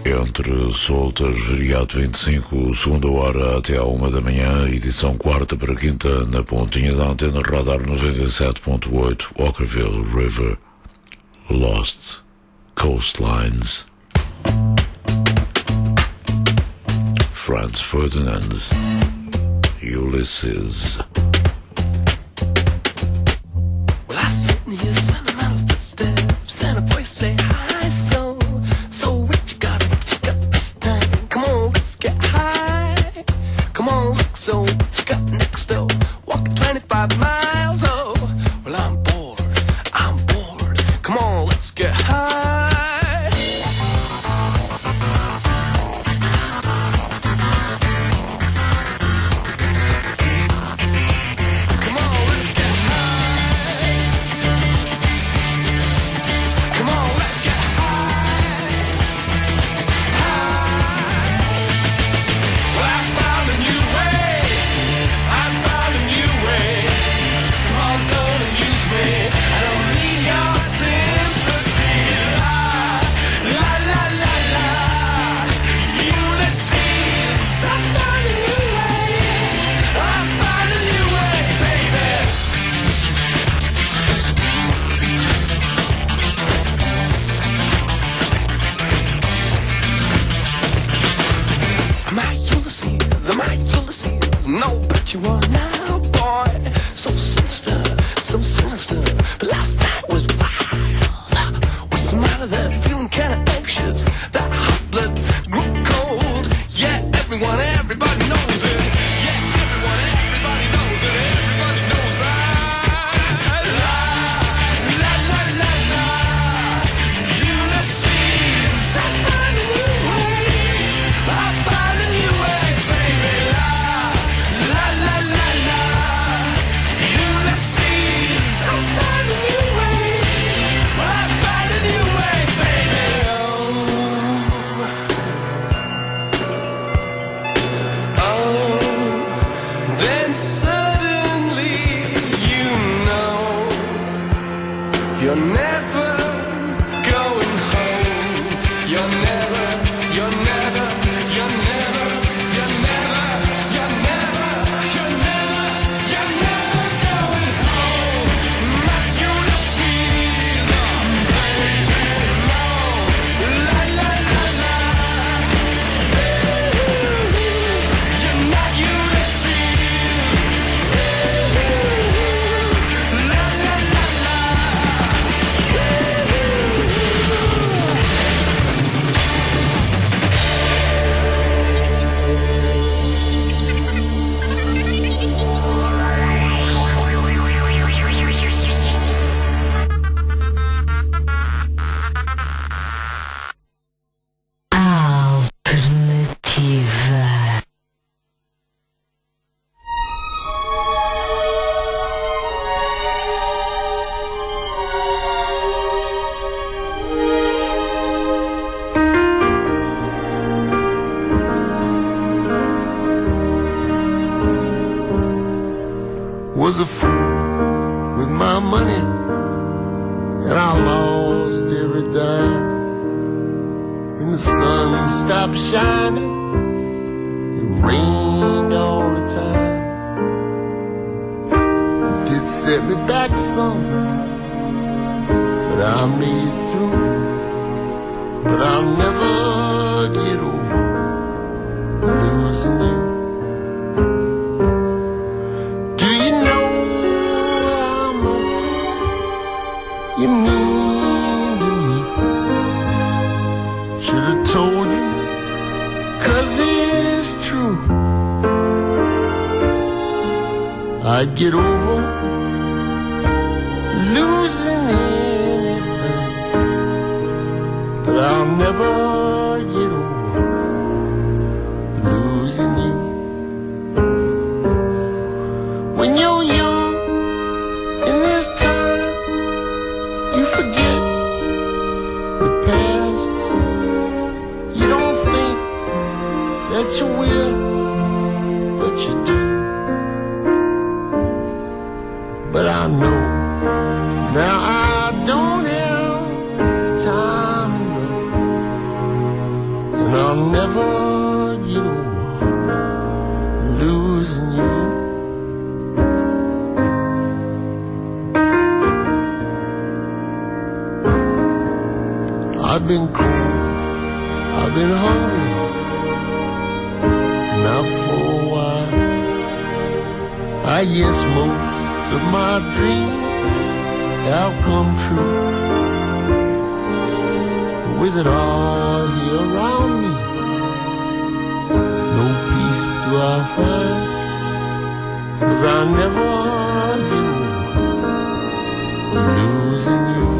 Entre soltas, feriado 25, segunda hora até à 1 da manhã, edição quarta para quinta, na pontinha da antena Radar 97.8, Walkerville River, Lost Coastlines, Franz Ferdinand, Ulysses. Well, I sit here sentimental footsteps, then a voice say hi, so what you got this time? Come on, let's get high. Come on, look, so what you got next door? Walking 25 miles, oh, well, I'm bored. Come on, let's get high. No, but you are now, boy. So sinister. But last night was wild. What's the matter there? Feeling kinda anxious. That hot blood grew cold. Yeah, everybody knows it. Yeah, everybody knows it. Everybody knows I la. Ulysses, I find a new way. I find a new way, baby. You're never going home. You're never going home. My Ulysses, baby, la. You're not Ulysses, la. Was a fool with my money, and I lost every dime. When the sun stopped shining, it rained all the time. It did set me back some, but I made it through. But I'll never get over losing you. You mean to me. Should've told you, 'cause it's true. I'd get over losing anything, but I'll never get over losing you. When you're young in this time, you forget the past. You don't think that you will, but you do. But I know now I don't have time enough, and I'll never get over losing you. I've been cold, I've been hungry, now for a while. I guess most of my dreams have come true. With it all here around me, no peace do I find, 'cause I never get over losing you.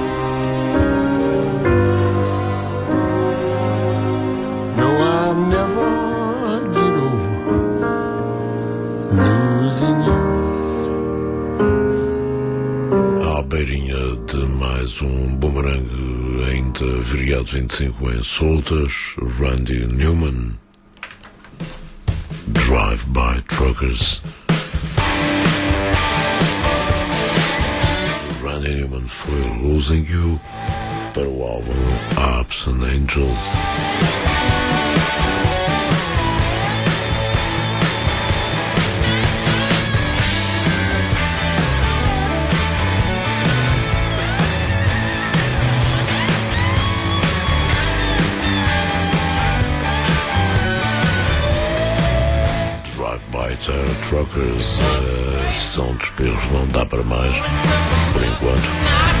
No, I'll never get over losing you. À beirinha de mais boomerang, ainda viriado 25 em soltas, Randy Newman, Drive-By Truckers. Randy Newman foi Losing You para o álbum Ups and Angels. Truckers, são despejos, não dá para mais, por enquanto.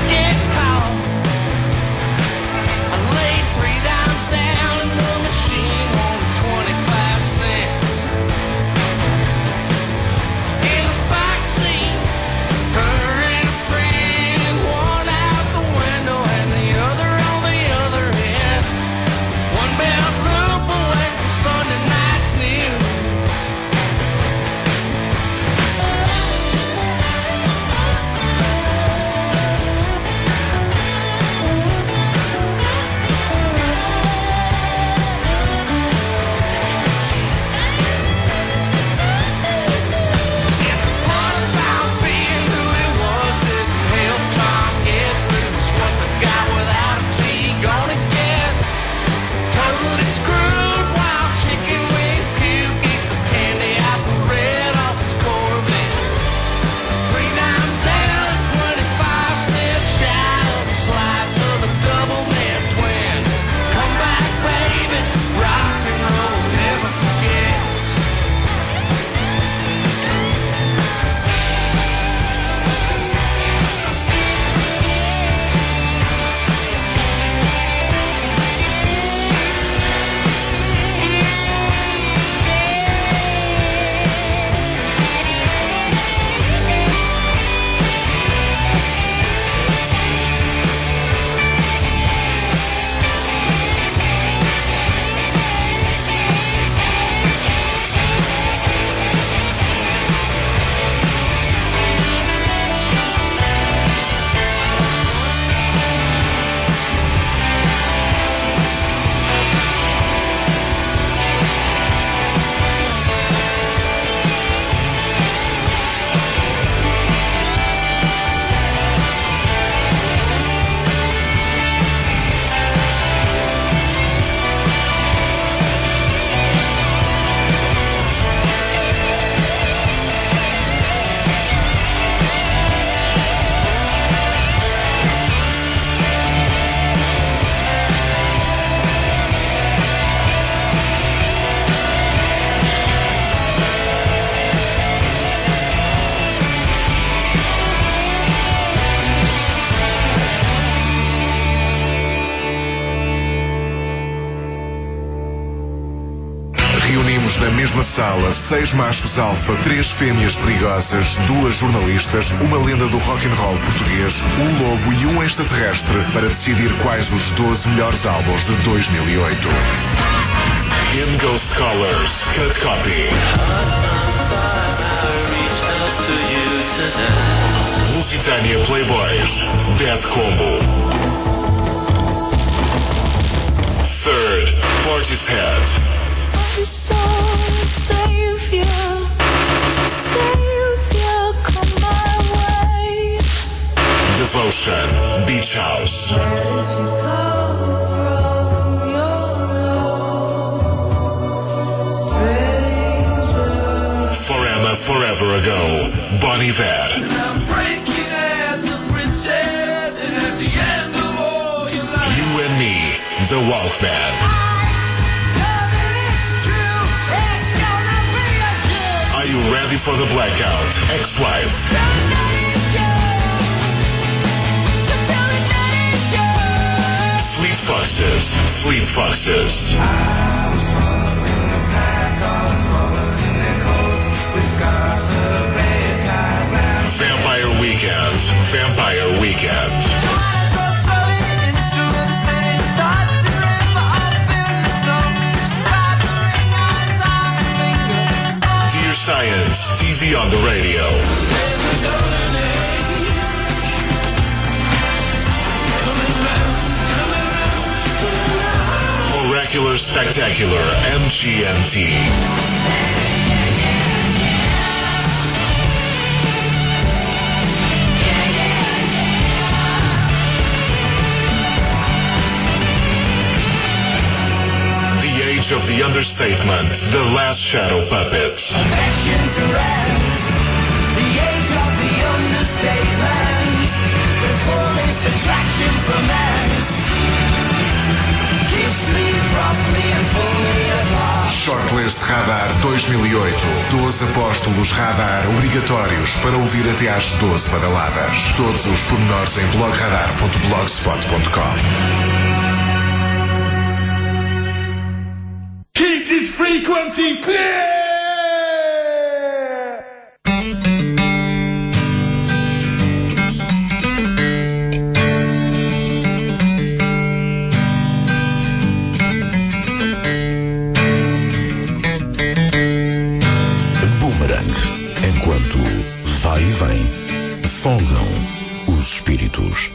Na mesma sala, 6 machos alfa, 3 fêmeas perigosas, 2 jornalistas, uma lenda do rock and roll português, um lobo e um extraterrestre para decidir quais os 12 melhores álbuns de 2008. In Ghost Colors, Cut Copy. Lusitania Playboys, Death Combo. Third, Portishead. Savior, come my way. Devotion, Beach House. Bon Iver. You and Me, The Walkman. Are you ready for the blackout? Ex-wife. Fleet Foxes. Fleet Foxes. Vampire Weekend. Vampire Weekend. Dear Science, TV on the radio. Oracular Spectacular, MGMT. Of the Understatement, The Last Shadow Puppets. The age of the understatement. Before this attraction from men. Kiss me properly and pull me apart. Shortlist Radar 2008. 12 apóstolos Radar obrigatórios para ouvir até às 12 badaladas. Todos os pormenores em blogradar.blogspot.com. Frequency clear! Boomerang. Enquanto vai e vem, folgam os espíritos.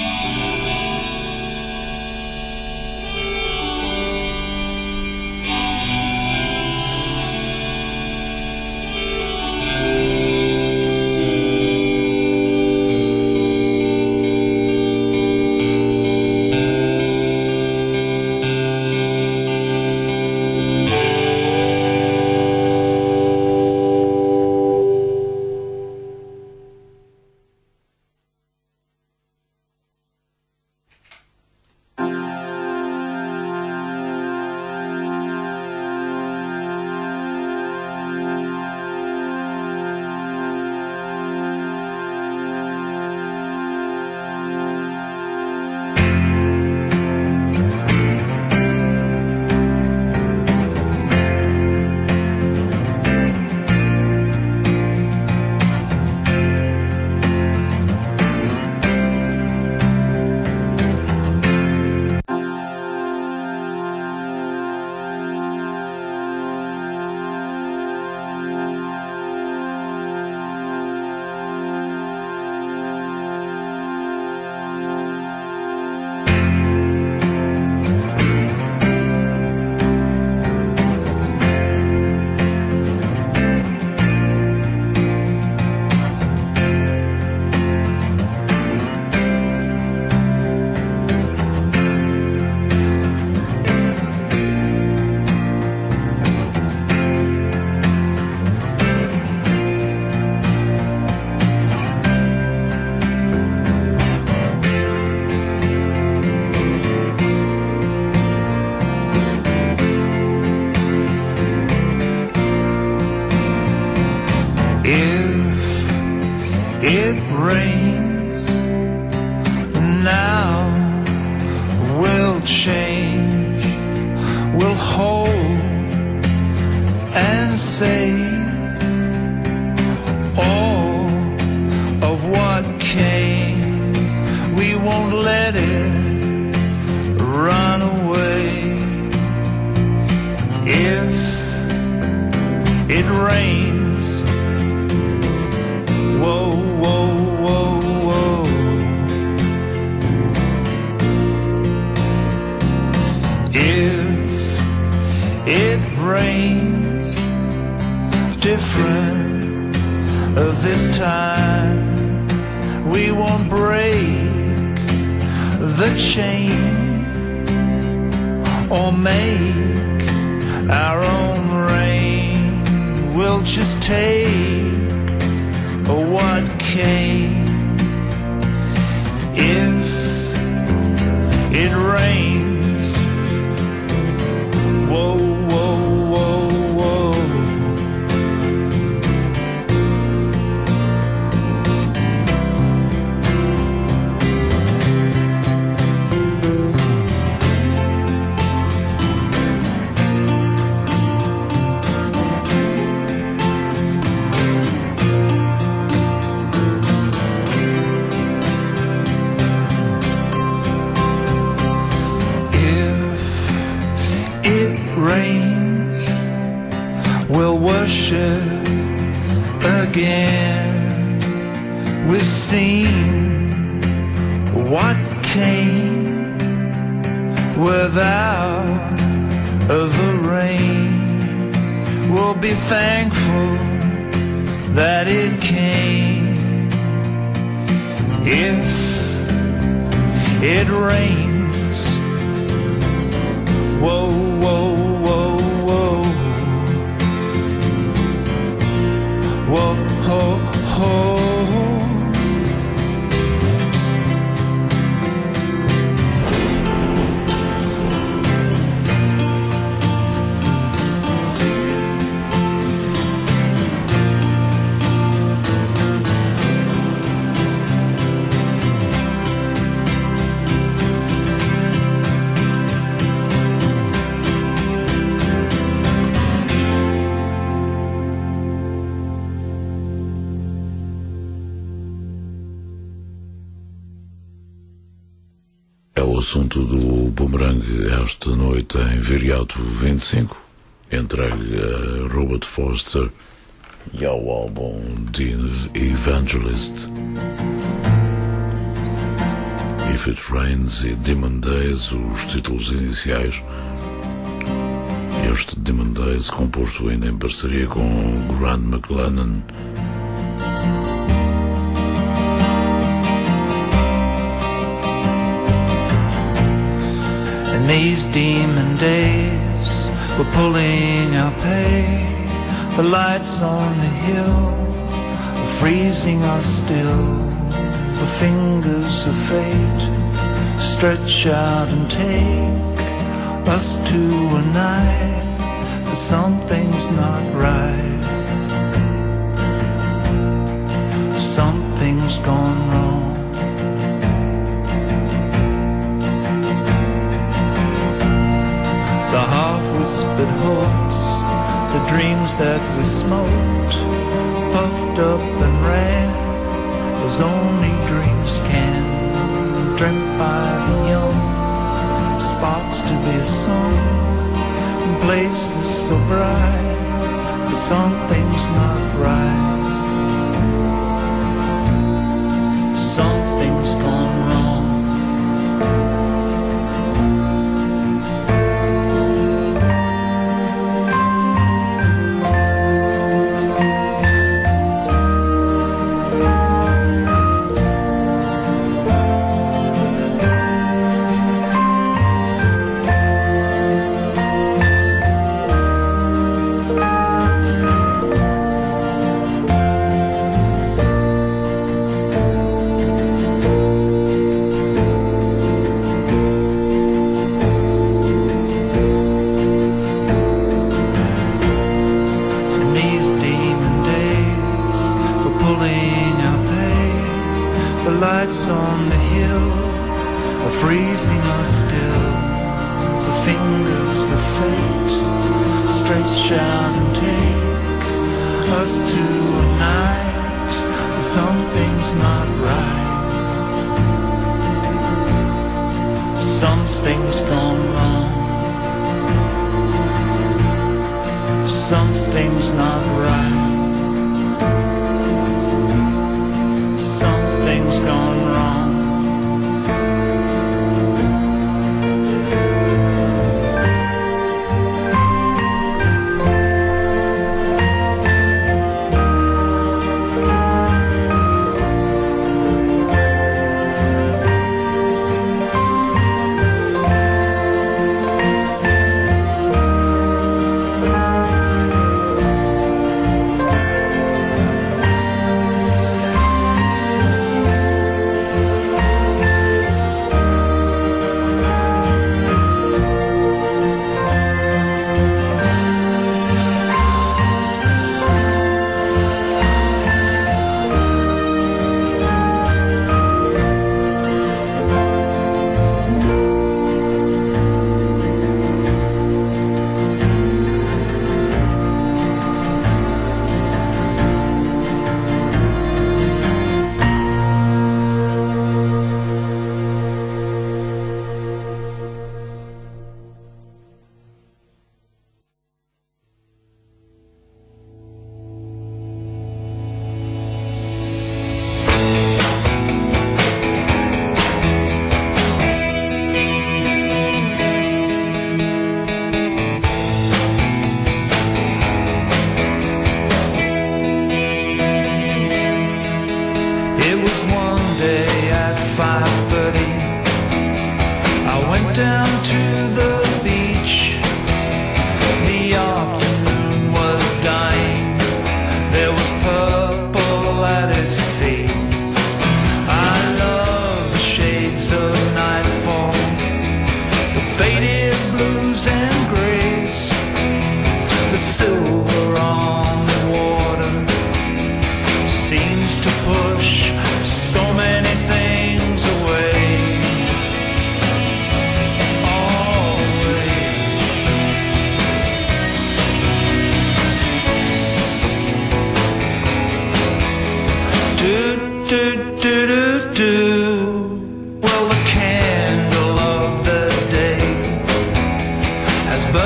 It rains now, we'll change, we'll hold and save all of what came. We won't let it run away. If it rains, whoa, whoa, whoa, whoa. If it rains different this time, we won't break the chain or make our own rain. We'll just take what came. If it rains, whoa, whoa, whoa, whoa. Rains, we'll worship again. We've seen what came without the rain. We'll be thankful that it came. If it rains, whoa, whoa, whoa, whoa, whoa, ho, ho. É o assunto do Boomerang esta noite em Viriato 25, entregue a Robert Forster e ao álbum The Evangelist. If It Rains e Demon Days, os títulos iniciais. Este Demon Days, composto ainda em parceria com Grant McLennan. In these demon days, we're pulling our pay. The lights on the hill are freezing us still. The fingers of fate stretch out and take us to a night that something's not right. Something's gone wrong. The half-whispered hopes, the dreams that we smoked, puffed up and ran as only dreams can, dreamt by the young, sparks to be sung, in places so bright, but something's not right. Something's gone wrong. Lights on the hill are freezing us still. The fingers of fate stretch out and take us to a night that something's not right. Something's gone wrong. Something's not right. Something's gone wrong.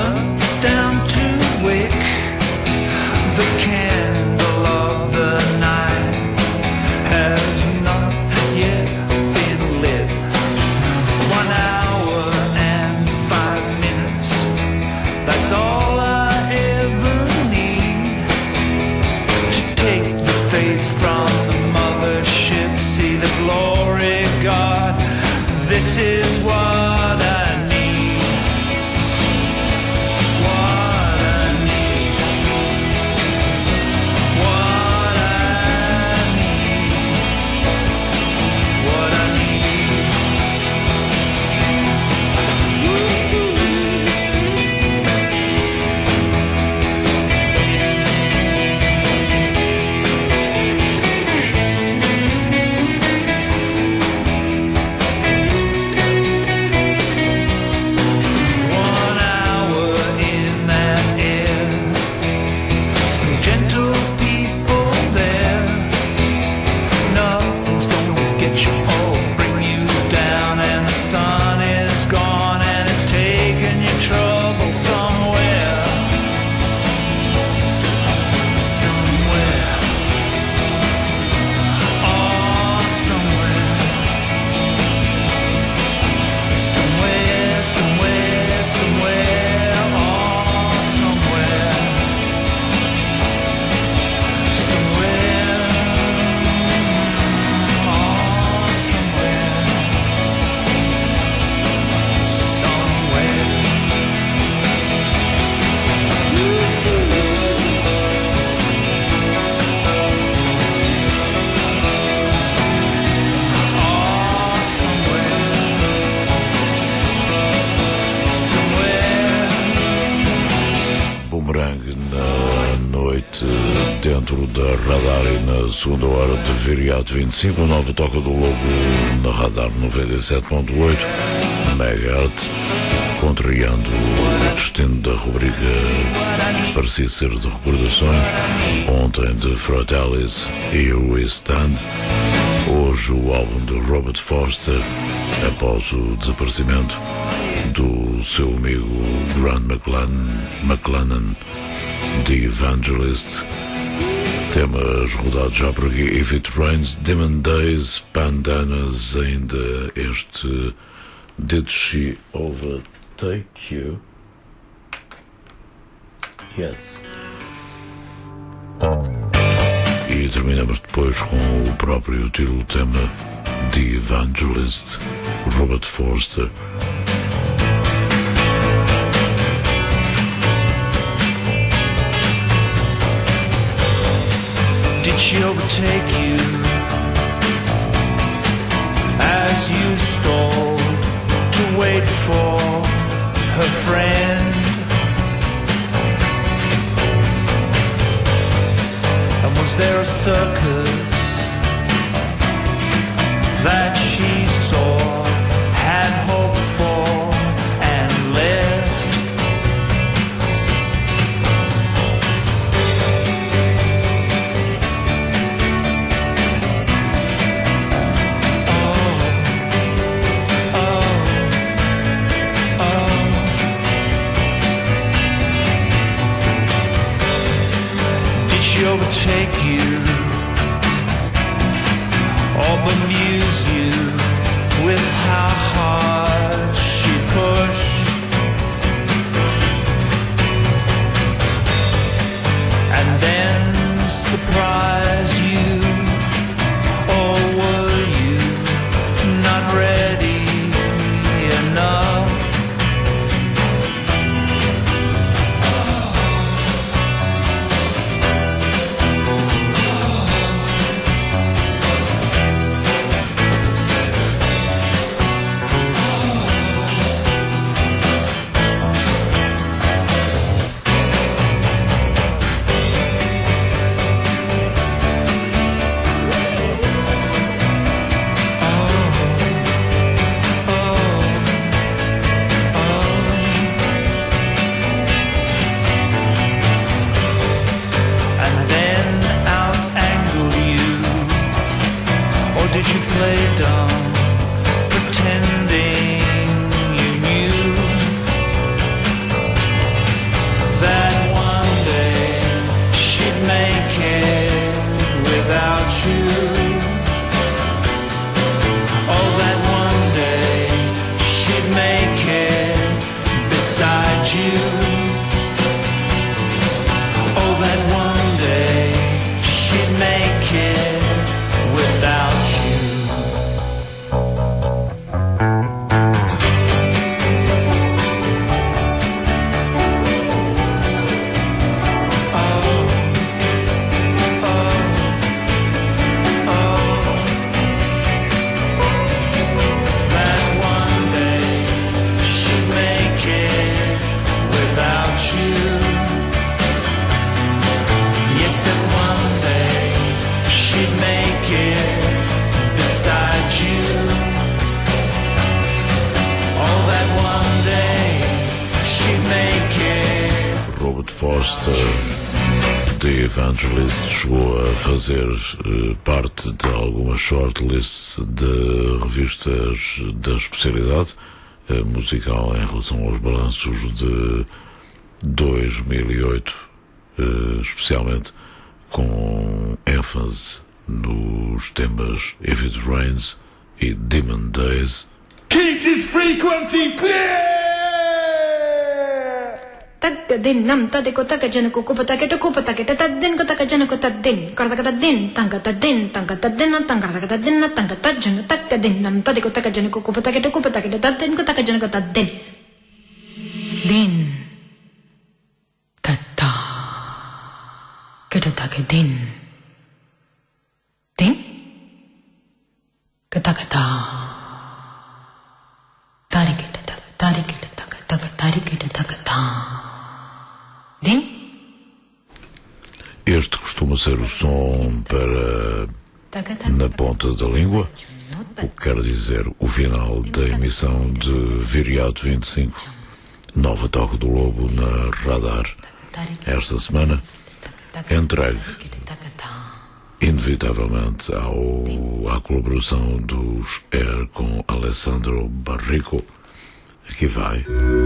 up down to Wick, the candle of the night has not yet been lit. 1 hour and 5 minutes, that's all I ever need to take the faith from the mothership, see the glory, God. This is what I need. What I need. What I need. What I need. Dentro da Radar e na segunda hora de Viriato 25, a nova Toca do Lobo na Radar 97.8 MHz, contrariando o destino da rubrica que parecia ser de recordações, ontem de Fratellis e o Stand, hoje o álbum de Robert Forster, após o desaparecimento do seu amigo Grant McLennan, The Evangelist. Temas rodados já por aqui: If It Rains, Demon Days, Bandanas, ainda este Did She Overtake You? Yes. E terminamos depois com o próprio título do tema, The Evangelist, Robert Forster. Did she overtake you as you stalled to wait for her friend? And was there a circus that she saw, had hoped for and left? Overtake you or bemuse you with how hard she pushed, and then surprise you, or were you not ready enough? Foster, The Evangelist, chegou a fazer parte de algumas shortlists de revistas da especialidade musical em relação aos balanços de 2008, especialmente com ênfase nos temas If It Rains e Demon Days. Keep this frequency clear! Tagadin nam tadiko takajana kukupataketa kupataketa tadin kotakajana kotadin kartakatadin tangatadin tangatadin tangatadin tangatajana takadin nam tadiko takajana kukupataketa kupataketa tadin kotakajana kotadin din tata ketatakadin din ketakata tariketa tariketa tariketa takata. Este costuma ser o som para na ponta da língua, o que quer dizer o final da emissão de Viriato 25, nova Toca do Lobo na Radar. Esta semana, entregue inevitavelmente à colaboração dos Air com Alessandro Barrico. Aqui vai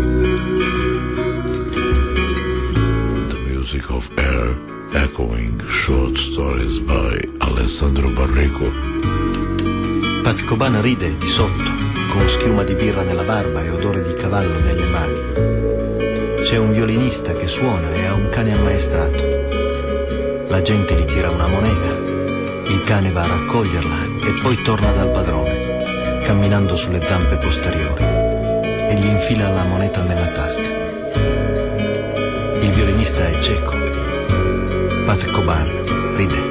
Music of Air, echoing short stories by Alessandro Barrico. Pat Coban ride di sotto, con schiuma di birra nella barba e odore di cavallo nelle mani. C'è un violinista che suona e ha un cane ammaestrato. La gente gli tira una moneta, il cane va a raccoglierla e poi torna dal padrone, camminando sulle zampe posteriori, e gli infila la moneta nella tasca. Il violinista è cieco. Pat Coban ride.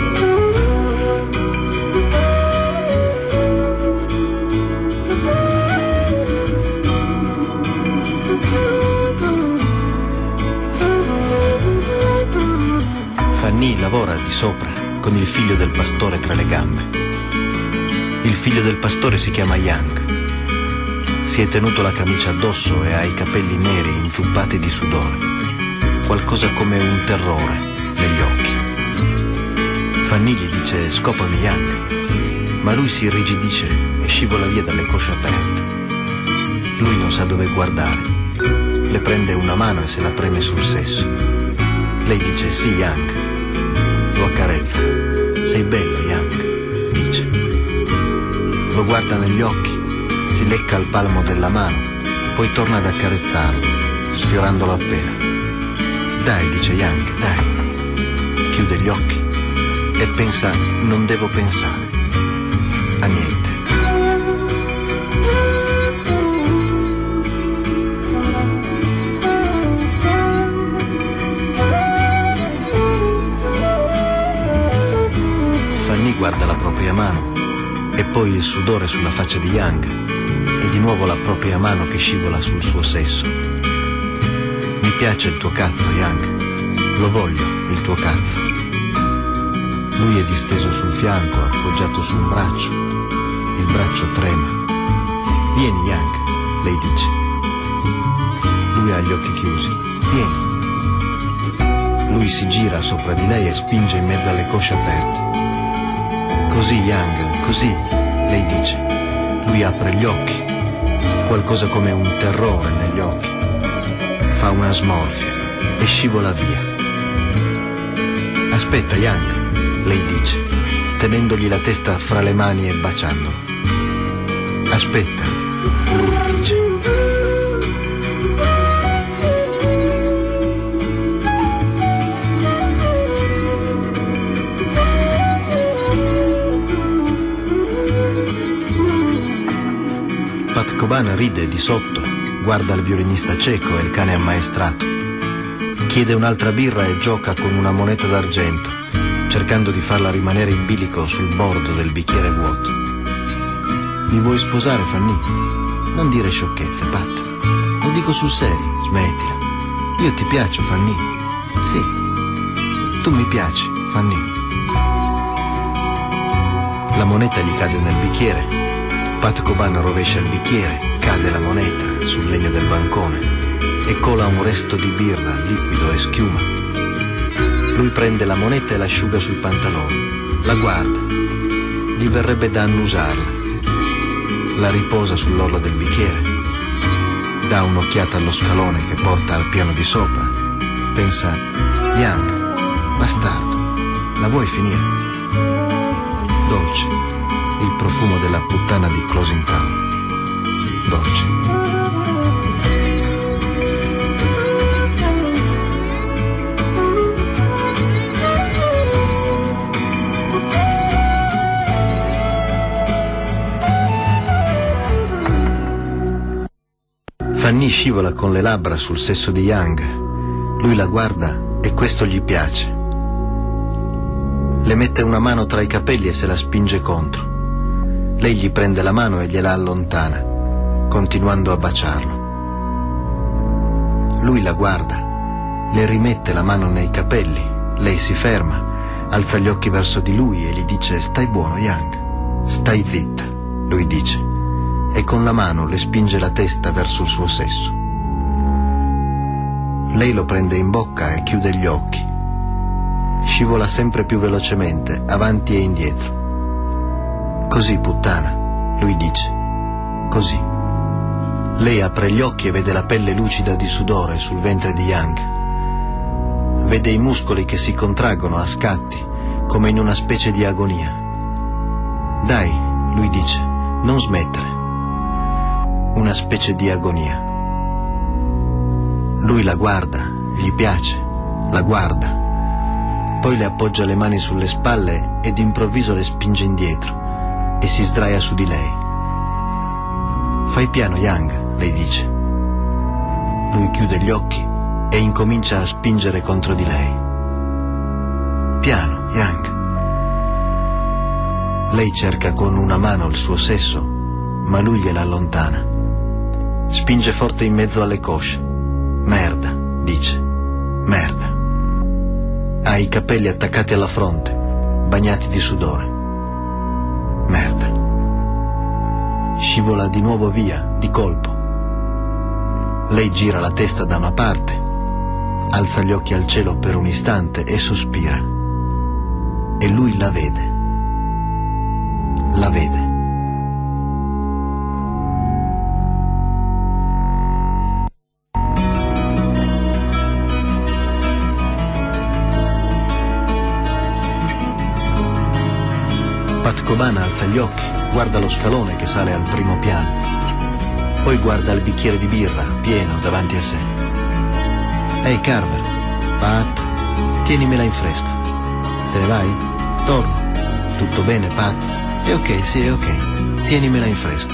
Fanny lavora di sopra con il figlio del pastore tra le gambe. Il figlio del pastore si chiama Young. Si è tenuto la camicia addosso e ha i capelli neri inzuppati di sudore. Qualcosa come un terrore negli occhi. Fanny gli dice scopami Young, ma lui si irrigidisce e scivola via dalle cosce aperte. Lui non sa dove guardare, le prende una mano e se la preme sul sesso. Lei dice sì Young, lo accarezza. Sei bello Young, dice. Lo guarda negli occhi, si lecca il palmo della mano, poi torna ad accarezzarlo, sfiorandolo appena. Dai, dice Young, dai. Chiude gli occhi e pensa, non devo pensare a niente. Fanny guarda la propria mano e poi il sudore sulla faccia di Young e di nuovo la propria mano che scivola sul suo sesso. Mi piace il tuo cazzo, Young. Lo voglio, il tuo cazzo. Lui è disteso sul fianco, appoggiato su un braccio. Il braccio trema. Vieni, Young, lei dice. Lui ha gli occhi chiusi. Vieni. Lui si gira sopra di lei e spinge in mezzo alle cosce aperte. Così, Young, così, lei dice. Lui apre gli occhi. Qualcosa come un terrore negli occhi. Fa una smorfia e scivola via. Aspetta, Young, lei dice, tenendogli la testa fra le mani e baciandolo. Aspetta, lui dice. Pat Coban ride di sotto, guarda il violinista cieco e il cane ammaestrato. Chiede un'altra birra e gioca con una moneta d'argento, cercando di farla rimanere in bilico sul bordo del bicchiere vuoto. Mi vuoi sposare, Fanny? Non dire sciocchezze, Pat. Lo dico sul serio, smettila. Io ti piaccio, Fanny. Sì, tu mi piaci, Fanny. La moneta gli cade nel bicchiere. Pat Coban rovescia il bicchiere, cade la moneta sul legno del bancone. e cola un resto di birra, liquido e schiuma. Lui prende la moneta e l'asciuga sul pantalone, la guarda, gli verrebbe da annusarla, la riposa sull'orlo del bicchiere, dà un'occhiata allo scalone che porta al piano di sopra, pensa: Young, bastardo, la vuoi finire? Dolce, il profumo della puttana di Closing Town. Dolce. Fanny scivola con le labbra sul sesso di Young. Lui la guarda e questo gli piace. Le mette una mano tra i capelli e se la spinge contro. Lei gli prende la mano e gliela allontana, continuando a baciarlo. Lui la guarda, le rimette la mano nei capelli. Lei si ferma, alza gli occhi verso di lui e gli dice: stai buono, Young, stai zitta, lui dice, e con la mano le spinge la testa verso il suo sesso. Lei lo prende in bocca e chiude gli occhi. Scivola sempre più velocemente, avanti e indietro. Così, puttana, lui dice, così. Lei apre gli occhi e vede la pelle lucida di sudore sul ventre di Young. Vede i muscoli che si contraggono a scatti, come in una specie di agonia. Dai, lui dice, non smettere. Una specie di agonia. Lui la guarda, gli piace, la guarda. Poi le appoggia le mani sulle spalle e d'improvviso le spinge indietro e si sdraia su di lei. Fai piano, Young, lei dice. Lui chiude gli occhi e incomincia a spingere contro di lei. Piano, Young. Lei cerca con una mano il suo sesso, ma lui gliela allontana. Spinge forte in mezzo alle cosce. Merda, dice. Merda. Ha i capelli attaccati alla fronte, bagnati di sudore. Merda. Scivola di nuovo via, di colpo. Lei gira la testa da una parte, alza gli occhi al cielo per un istante e sospira. E lui la vede. La vede. Pat Cobana alza gli occhi, guarda lo scalone che sale al primo piano. Poi guarda il bicchiere di birra pieno davanti a sé. Ehi Carver, Pat, tienimela in fresco. Te ne vai? Torno. Tutto bene, Pat? È ok, sì, è ok. Tienimela in fresco.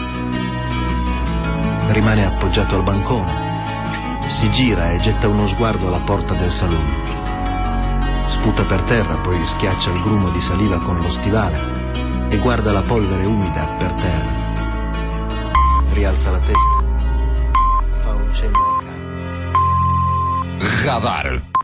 Rimane appoggiato al bancone. Si gira e getta uno sguardo alla porta del saloon. Sputa per terra, poi schiaccia il grumo di saliva con lo stivale e guarda la polvere umida per terra. Rialza la testa. Fa un cenno a Carver. Radar.